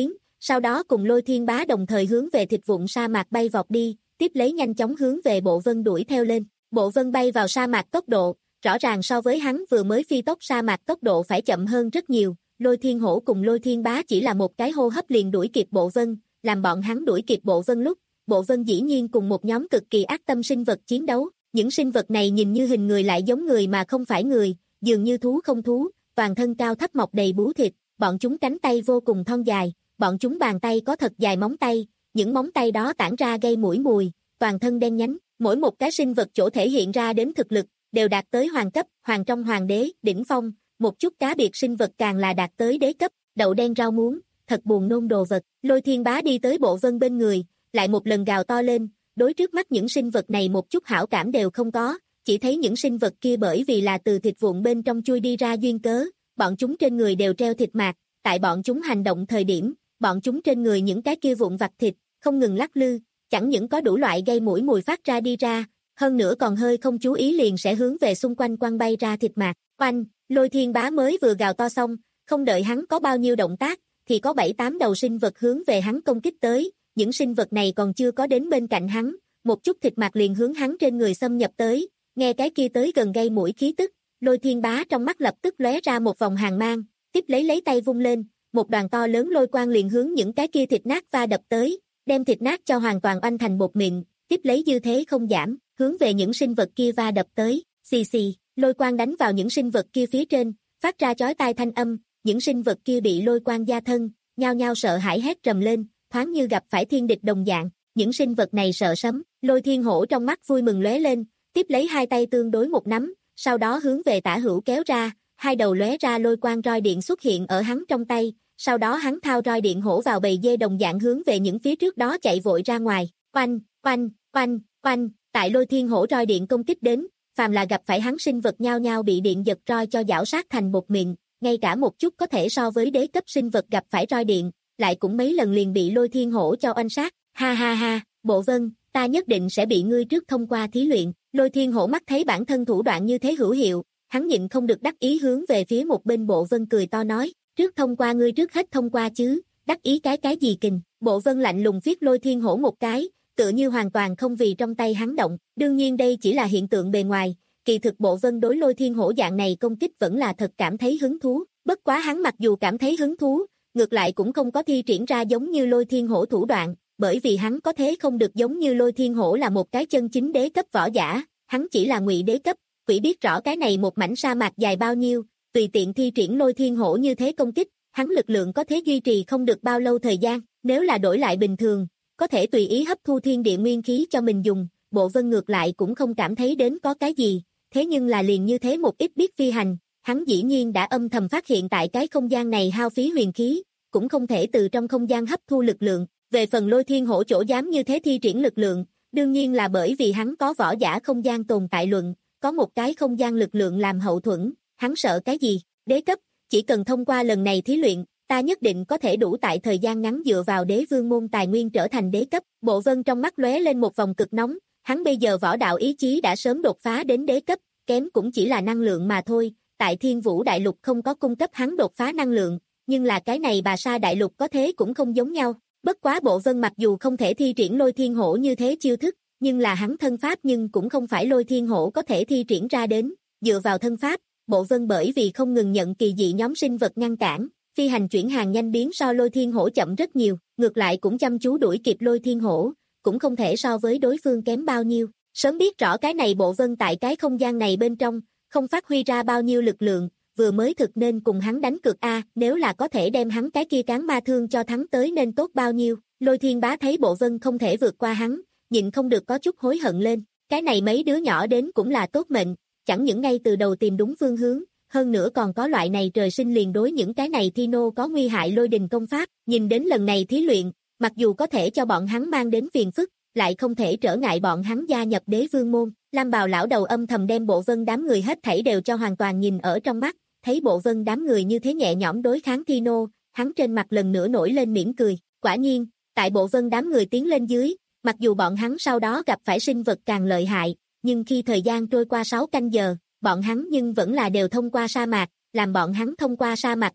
sau đó cùng Lôi Thiên Bá đồng thời hướng về thịt vụn sa mạc bay vọt đi, tiếp lấy nhanh chóng hướng về Bộ Vân đuổi theo lên. Bộ Vân bay vào sa mạc tốc độ, rõ ràng so với hắn vừa mới phi tốc sa mạc tốc độ phải chậm hơn rất nhiều. Lôi Thiên Hổ cùng Lôi Thiên Bá chỉ là một cái hô hấp liền đuổi kịp Bộ Vân, làm bọn hắn đuổi kịp Bộ Vân lúc, Bộ Vân dĩ nhiên cùng một nhóm cực kỳ ác tâm sinh vật chiến đấu. Những sinh vật này nhìn như hình người lại giống người mà không phải người, dường như thú không thú, toàn thân cao thấp mọc đầy bú thịt, bọn chúng cánh tay vô cùng thon dài, bọn chúng bàn tay có thật dài móng tay, những móng tay đó tản ra gây mũi mùi, toàn thân đen nhánh, mỗi một cái sinh vật chỗ thể hiện ra đến thực lực, đều đạt tới hoàng cấp, hoàng trong hoàng đế, đỉnh phong, một chút cá biệt sinh vật càng là đạt tới đế cấp, đậu đen rau muống, thật buồn nôn đồ vật. Lôi Thiên Bá đi tới Bộ Vân bên người, lại một lần gào to lên, đối trước mắt những sinh vật này một chút hảo cảm đều không có, chỉ thấy những sinh vật kia bởi vì là từ thịt vụn bên trong chui đi ra duyên cớ, bọn chúng trên người đều treo thịt mạc, tại bọn chúng hành động thời điểm, bọn chúng trên người những cái kia vụn vặt thịt, không ngừng lắc lư, chẳng những có đủ loại gây mũi mùi phát ra đi ra, hơn nữa còn hơi không chú ý liền sẽ hướng về xung quanh quăng bay ra thịt mạc. Oanh, Lôi Thiên Bá mới vừa gào to xong, không đợi hắn có bao nhiêu động tác, thì có bảy tám đầu sinh vật hướng về hắn công kích tới, những sinh vật này còn chưa có đến bên cạnh hắn, một chút thịt mạc liền hướng hắn trên người xâm nhập tới, nghe cái kia tới gần gây mũi khí tức, Lôi Thiên Bá trong mắt lập tức lóe ra một vòng hàn mang, tiếp lấy lấy tay vung lên, một đoàn to lớn lôi quang liền hướng những cái kia thịt nát va đập tới, đem thịt nát cho hoàn toàn oanh thành bột mịn, tiếp lấy dư thế không giảm, hướng về những sinh vật kia va đập tới, xì xì, lôi quang đánh vào những sinh vật kia phía trên, phát ra chói tai thanh âm, những sinh vật kia bị lôi quang gia thân, nhao nhao sợ hãi hét trầm lên, thoáng như gặp phải thiên địch đồng dạng, những sinh vật này sợ sấm, Lôi Thiên Hổ trong mắt vui mừng lóe lên, tiếp lấy hai tay tương đối một nắm, sau đó hướng về tả hữu kéo ra, hai đầu lóe ra lôi quang roi điện xuất hiện ở hắn trong tay, sau đó hắn thao roi điện hổ vào bầy dê đồng dạng hướng về những phía trước đó chạy vội ra ngoài, oanh, oanh, oanh, oanh, tại Lôi Thiên Hổ roi điện công kích đến, phàm là gặp phải hắn sinh vật nhao nhao bị điện giật roi cho giảo sát thành bột mịn, ngay cả một chút có thể so với đế cấp sinh vật gặp phải roi điện, lại cũng mấy lần liền bị Lôi Thiên Hổ cho oanh sát, ha ha ha, Bộ Vân, ta nhất định sẽ bị ngươi trước thông qua thí luyện. Lôi Thiên Hổ mắt thấy bản thân thủ đoạn như thế hữu hiệu, hắn nhịn không được đắc ý hướng về phía một bên Bộ Vân cười to nói, trước thông qua ngươi trước hết thông qua chứ, đắc ý cái cái gì kình. Bộ Vân lạnh lùng viết Lôi Thiên Hổ một cái, tựa như hoàn toàn không vì trong tay hắn động, đương nhiên đây chỉ là hiện tượng bề ngoài, kỳ thực Bộ Vân đối Lôi Thiên Hổ dạng này công kích vẫn là thật cảm thấy hứng thú, bất quá hắn mặc dù cảm thấy hứng thú, ngược lại cũng không có thi triển ra giống như Lôi Thiên Hổ thủ đoạn, bởi vì hắn có thế không được giống như Lôi Thiên Hổ là một cái chân chính đế cấp võ giả, hắn chỉ là ngụy đế cấp, quỷ biết rõ cái này một mảnh sa mạc dài bao nhiêu, tùy tiện thi triển Lôi Thiên Hổ như thế công kích, hắn lực lượng có thế duy trì không được bao lâu thời gian, nếu là đổi lại bình thường, có thể tùy ý hấp thu thiên địa nguyên khí cho mình dùng, Bộ Vân ngược lại cũng không cảm thấy đến có cái gì, thế nhưng là liền như thế một ít biết phi hành, hắn dĩ nhiên đã âm thầm phát hiện tại cái không gian này hao phí huyền khí, cũng không thể từ trong không gian hấp thu lực lượng, về phần Lôi Thiên Hổ chỗ dám như thế thi triển lực lượng, đương nhiên là bởi vì hắn có võ giả không gian tồn tại luận, có một cái không gian lực lượng làm hậu thuẫn, hắn sợ cái gì, đế cấp, chỉ cần thông qua lần này thí luyện, ta nhất định có thể đủ tại thời gian ngắn dựa vào đế vương môn tài nguyên trở thành đế cấp. Bộ Vân trong mắt lóe lên một vòng cực nóng, hắn bây giờ võ đạo ý chí đã sớm đột phá đến đế cấp, kém cũng chỉ là năng lượng mà thôi, tại Thiên Vũ Đại Lục không có cung cấp hắn đột phá năng lượng, nhưng là cái này Bà Sa Đại Lục có thế cũng không giống nhau. Bất quá Bộ Vân mặc dù không thể thi triển Lôi Thiên Hổ như thế chiêu thức, nhưng là hắn thân pháp nhưng cũng không phải Lôi Thiên Hổ có thể thi triển ra đến, dựa vào thân pháp, Bộ Vân bởi vì không ngừng nhận kỳ dị nhóm sinh vật ngăn cản, phi hành chuyển hàng nhanh biến so Lôi Thiên Hổ chậm rất nhiều, ngược lại cũng chăm chú đuổi kịp Lôi Thiên Hổ, cũng không thể so với đối phương kém bao nhiêu. Sớm biết rõ cái này Bộ Vân tại cái không gian này bên trong, không phát huy ra bao nhiêu lực lượng, vừa mới thực nên cùng hắn đánh cược a, nếu là có thể đem hắn cái kia cán ma thương cho thắng tới nên tốt bao nhiêu. Lôi Thiên Bá thấy Bộ Vân không thể vượt qua hắn, nhịn không được có chút hối hận lên, cái này mấy đứa nhỏ đến cũng là tốt mệnh, chẳng những ngay từ đầu tìm đúng phương hướng, hơn nữa còn có loại này trời sinh liền đối những cái này thi nô có nguy hại lôi đình công pháp, nhìn đến lần này thí luyện, mặc dù có thể cho bọn hắn mang đến phiền phức, lại không thể trở ngại bọn hắn gia nhập đế vương môn. Lam Bào lão đầu âm thầm đem Bộ Vân đám người hết thảy đều cho hoàn toàn nhìn ở trong mắt, thấy Bộ Vân đám người như thế nhẹ nhõm đối kháng thi nô, hắn trên mặt lần nữa nổi lên mỉm cười, quả nhiên, tại Bộ Vân đám người tiến lên dưới, mặc dù bọn hắn sau đó gặp phải sinh vật càng lợi hại, nhưng khi thời gian trôi qua sáu canh giờ, bọn hắn nhưng vẫn là đều thông qua sa mạc, làm bọn hắn thông qua sa mạc lúc,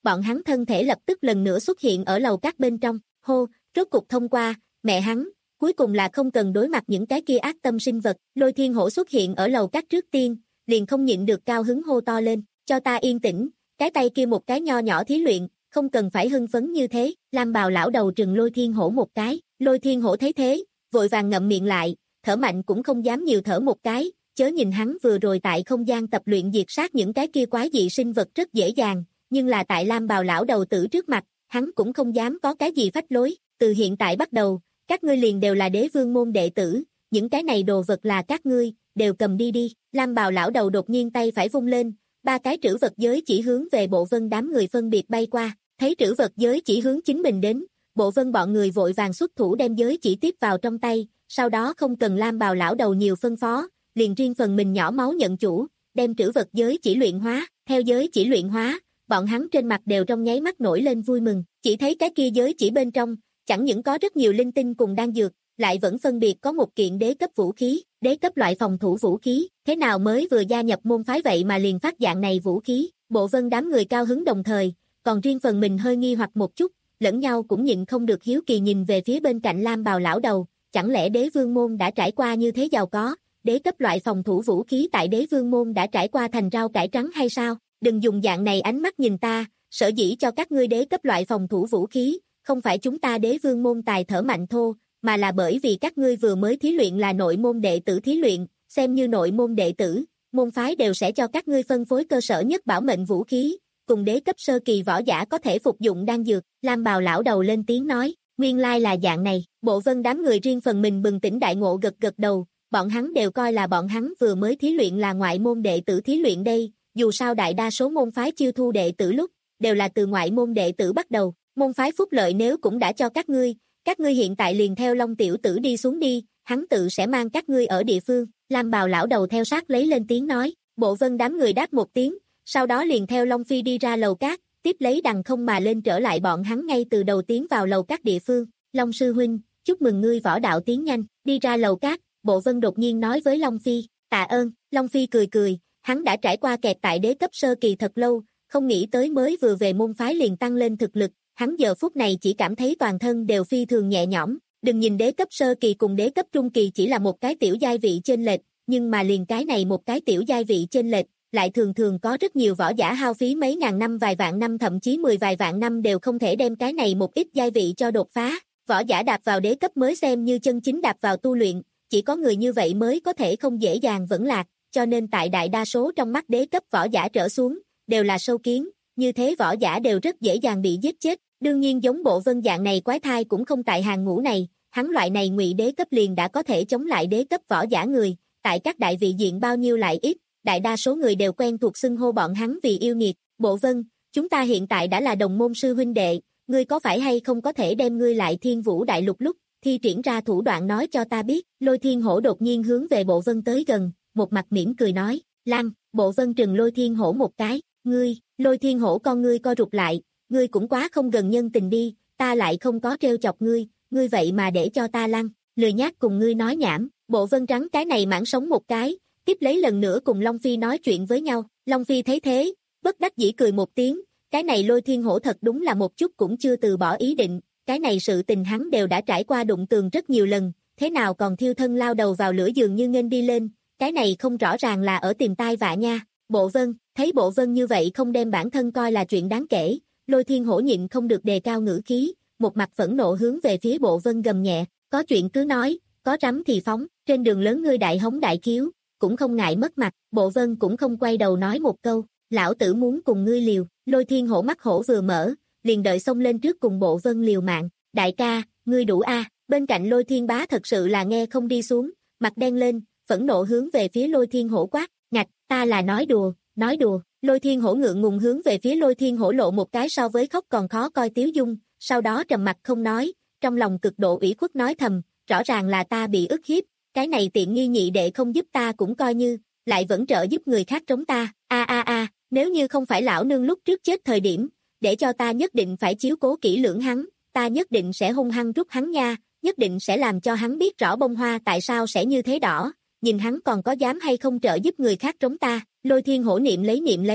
bọn hắn thân thể lập tức lần nữa xuất hiện ở lầu các bên trong, hô, rốt cục thông qua, mẹ hắn, cuối cùng là không cần đối mặt những cái kia ác tâm sinh vật, Lôi Thiên Hổ xuất hiện ở lầu các trước tiên, liền không nhịn được cao hứng hô to lên, cho ta yên tĩnh, cái tay kia một cái nho nhỏ thí luyện, không cần phải hưng phấn như thế, Lam Bào lão đầu trừng Lôi Thiên Hổ một cái, Lôi Thiên Hổ thấy thế, vội vàng ngậm miệng lại, thở mạnh cũng không dám nhiều thở một cái, chớ nhìn hắn vừa rồi tại không gian tập luyện diệt sát những cái kia quái dị sinh vật rất dễ dàng, nhưng là tại Lam Bào lão đầu tử trước mặt, hắn cũng không dám có cái gì phách lối, từ hiện tại bắt đầu, các ngươi liền đều là đế vương môn đệ tử, những cái này đồ vật là các ngươi, đều cầm đi đi, Lam Bào lão đầu đột nhiên tay phải vung lên, ba cái trữ vật giới chỉ hướng về Bộ Vân đám người phân biệt bay qua, thấy trữ vật giới chỉ hướng chính mình đến, Bộ Vân bọn người vội vàng xuất thủ đem giới chỉ tiếp vào trong tay, sau đó không cần Lam Bào lão đầu nhiều phân phó, liền riêng phần mình nhỏ máu nhận chủ, đem trữ vật giới chỉ luyện hóa, theo giới chỉ luyện hóa, bọn hắn trên mặt đều trong nháy mắt nổi lên vui mừng, chỉ thấy cái kia giới chỉ bên trong, chẳng những có rất nhiều linh tinh cùng đan dược, lại vẫn phân biệt có một kiện đế cấp vũ khí, đế cấp loại phòng thủ vũ khí, thế nào mới vừa gia nhập môn phái vậy mà liền phát dạng này vũ khí, Bộ Vân đám người cao hứng đồng thời, còn riêng phần mình hơi nghi hoặc một chút, lẫn nhau cũng nhịn không được hiếu kỳ nhìn về phía bên cạnh Lam Bào lão đầu, chẳng lẽ đế vương môn đã trải qua như thế giàu có, đế cấp loại phòng thủ vũ khí tại đế vương môn đã trải qua thành rau cải trắng hay sao, đừng dùng dạng này ánh mắt nhìn ta, sở dĩ cho các ngươi đế cấp loại phòng thủ vũ khí, không phải chúng ta đế vương môn tài thở mạnh thô, mà là bởi vì các ngươi vừa mới thí luyện là nội môn đệ tử thí luyện, xem như nội môn đệ tử, môn phái đều sẽ cho các ngươi phân phối cơ sở nhất bảo mệnh vũ khí, cùng đế cấp sơ kỳ võ giả có thể phục dụng đan dược, Lam Bào lão đầu lên tiếng nói, nguyên lai là dạng này, Bộ Vân đám người riêng phần mình bừng tỉnh đại ngộ gật gật đầu, bọn hắn đều coi là bọn hắn vừa mới thí luyện là ngoại môn đệ tử thí luyện đây, dù sao đại đa số môn phái chiêu thu đệ tử lúc, đều là từ ngoại môn đệ tử bắt đầu, môn phái phúc lợi nếu cũng đã cho các ngươi, các ngươi hiện tại liền theo Long tiểu tử đi xuống đi, hắn tự sẽ mang các ngươi ở địa phương, Lam Bào lão đầu theo sát lấy lên tiếng nói, Bộ Vân đám người đáp một tiếng, sau đó liền theo Long Phi đi ra lầu cát, tiếp lấy đằng không mà lên trở lại bọn hắn ngay từ đầu tiến vào lầu cát địa phương, Long sư huynh, chúc mừng ngươi võ đạo tiến nhanh, đi ra lầu cát, Bộ Vân đột nhiên nói với Long Phi, tạ ơn, Long Phi cười cười, hắn đã trải qua kẹt tại đế cấp sơ kỳ thật lâu, không nghĩ tới mới vừa về môn phái liền tăng lên thực lực, hắn giờ phút này chỉ cảm thấy toàn thân đều phi thường nhẹ nhõm, đừng nhìn đế cấp sơ kỳ cùng đế cấp trung kỳ chỉ là một cái tiểu giai vị chênh lệch, nhưng mà liền cái này một cái tiểu giai vị chênh lệch, lại thường thường có rất nhiều võ giả hao phí mấy ngàn năm vài vạn năm thậm chí mười vài vạn năm đều không thể đem cái này một ít giai vị cho đột phá, võ giả đạp vào đế cấp mới xem như chân chính đạp vào tu luyện, chỉ có người như vậy mới có thể không dễ dàng vẫn lạc, cho nên tại đại đa số trong mắt đế cấp võ giả trở xuống, đều là sâu kiến, như thế võ giả đều rất dễ dàng bị giết chết, đương nhiên giống Bộ Vân dạng này quái thai cũng không tại hàng ngũ này, hắn loại này ngụy đế cấp liền đã có thể chống lại đế cấp võ giả người, tại các đại vị diện bao nhiêu lại ít, đại đa số người đều quen thuộc xưng hô bọn hắn vì yêu nghiệt, Bộ Vân, chúng ta hiện tại đã là đồng môn sư huynh đệ, ngươi có phải hay không có thể đem ngươi lại Thiên Vũ đại lục lúc, thi triển ra thủ đoạn nói cho ta biết, Lôi Thiên Hổ đột nhiên hướng về Bộ Vân tới gần, một mặt mỉm cười nói, Lan, Bộ Vân trừng Lôi Thiên Hổ một cái, ngươi, Lôi Thiên Hổ con ngươi co rụt lại, ngươi cũng quá không gần nhân tình đi, ta lại không có trêu chọc ngươi, ngươi vậy mà để cho ta lăn, lười nhác cùng ngươi nói nhảm, Bộ Vân trắng cái này mãn sống một cái, tiếp lấy lần nữa cùng Long Phi nói chuyện với nhau, Long Phi thấy thế, bất đắc dĩ cười một tiếng, cái này Lôi Thiên Hổ thật đúng là một chút cũng chưa từ bỏ ý định, cái này sự tình hắn đều đã trải qua đụng tường rất nhiều lần, thế nào còn thiêu thân lao đầu vào lửa giường như nghênh đi lên, cái này không rõ ràng là ở tìm tai vạ nha, Bộ Vân, thấy Bộ Vân như vậy không đem bản thân coi là chuyện đáng kể, Lôi Thiên Hổ nhịn không được đề cao ngữ khí, một mặt phẫn nộ hướng về phía Bộ Vân gầm nhẹ, có chuyện cứ nói, có rắm thì phóng, trên đường lớn ngươi đại hống đại kiếu, cũng không ngại mất mặt, Bộ Vân cũng không quay đầu nói một câu, lão tử muốn cùng ngươi liều, Lôi Thiên Hổ mắt hổ vừa mở, liền đợi xông lên trước cùng Bộ Vân liều mạng, đại ca, ngươi đủ a, bên cạnh Lôi Thiên Bá thật sự là nghe không đi xuống, mặt đen lên, phẫn nộ hướng về phía Lôi Thiên Hổ quát, ngạch, ta là nói đùa, nói đùa, Lôi Thiên Hổ ngượng ngùng hướng về phía Lôi Thiên Hổ lộ một cái so với khóc còn khó coi tiếu dung, sau đó trầm mặt không nói, trong lòng cực độ ủy khuất nói thầm, rõ ràng là ta bị ức hiếp, cái này tiện nghi nhị đệ không giúp ta cũng coi như, lại vẫn trợ giúp người khác trống ta, a a a, nếu như không phải lão nương lúc trước chết thời điểm, để cho ta nhất định phải chiếu cố kỹ lưỡng hắn, ta nhất định sẽ hung hăng rút hắn nha, nhất định sẽ làm cho hắn biết rõ bông hoa tại sao sẽ như thế đỏ, nhìn hắn còn có dám hay không trợ giúp người khác trống ta, Lôi Thiên Hổ niệm lấy niệm lấy,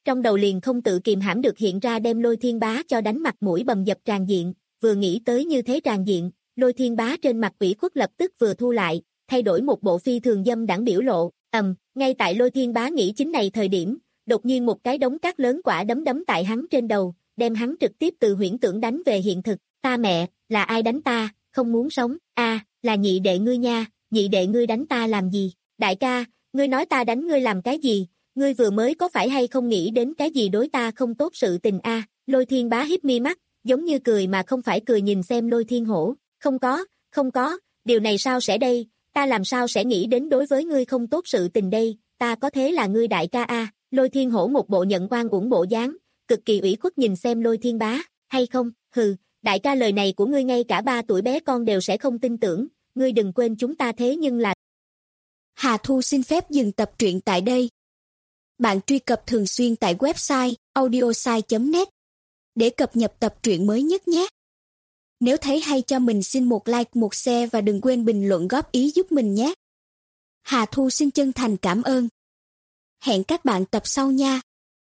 trong đầu liền không tự kiềm hãm được hiện ra đem Lôi Thiên Bá cho đánh mặt mũi bầm dập tràn diện, vừa nghĩ tới như thế tràn diện, Lôi Thiên Bá trên mặt ủy khuất lập tức vừa thu lại, thay đổi một bộ phi thường dâm đãng biểu lộ, ầm, ngay tại Lôi Thiên Bá nghĩ chính này thời điểm, đột nhiên một cái đống cát lớn quả đấm đấm tại hắn trên đầu, đem hắn trực tiếp từ huyễn tưởng đánh về hiện thực, ta mẹ, là ai đánh ta, không muốn sống, a, là nhị đệ ngươi nha, nhị đệ ngươi đánh ta làm gì, đại ca, ngươi nói ta đánh ngươi làm cái gì, ngươi vừa mới có phải hay không nghĩ đến cái gì đối ta không tốt sự tình a, Lôi Thiên Bá híp mi mắt, giống như cười mà không phải cười nhìn xem Lôi Thiên Hổ, không có, không có, điều này sao sẽ đây, ta làm sao sẽ nghĩ đến đối với ngươi không tốt sự tình đây, ta có thế là ngươi đại ca a, Lôi Thiên Hổ một bộ nhận oan uổng bộ dáng, cực kỳ ủy khuất nhìn xem Lôi Thiên Bá, hay không, hừ, đại ca lời này của ngươi ngay cả ba tuổi bé con đều sẽ không tin tưởng, ngươi đừng quên chúng ta thế nhưng là... Hà Thu xin phép dừng tập truyện tại đây. Bạn truy cập thường xuyên tại website audiosai chấm net để cập nhật tập truyện mới nhất nhé. Nếu thấy hay cho mình xin một like, một share và đừng quên bình luận góp ý giúp mình nhé. Hà Thu xin chân thành cảm ơn. Hẹn các bạn tập sau nha.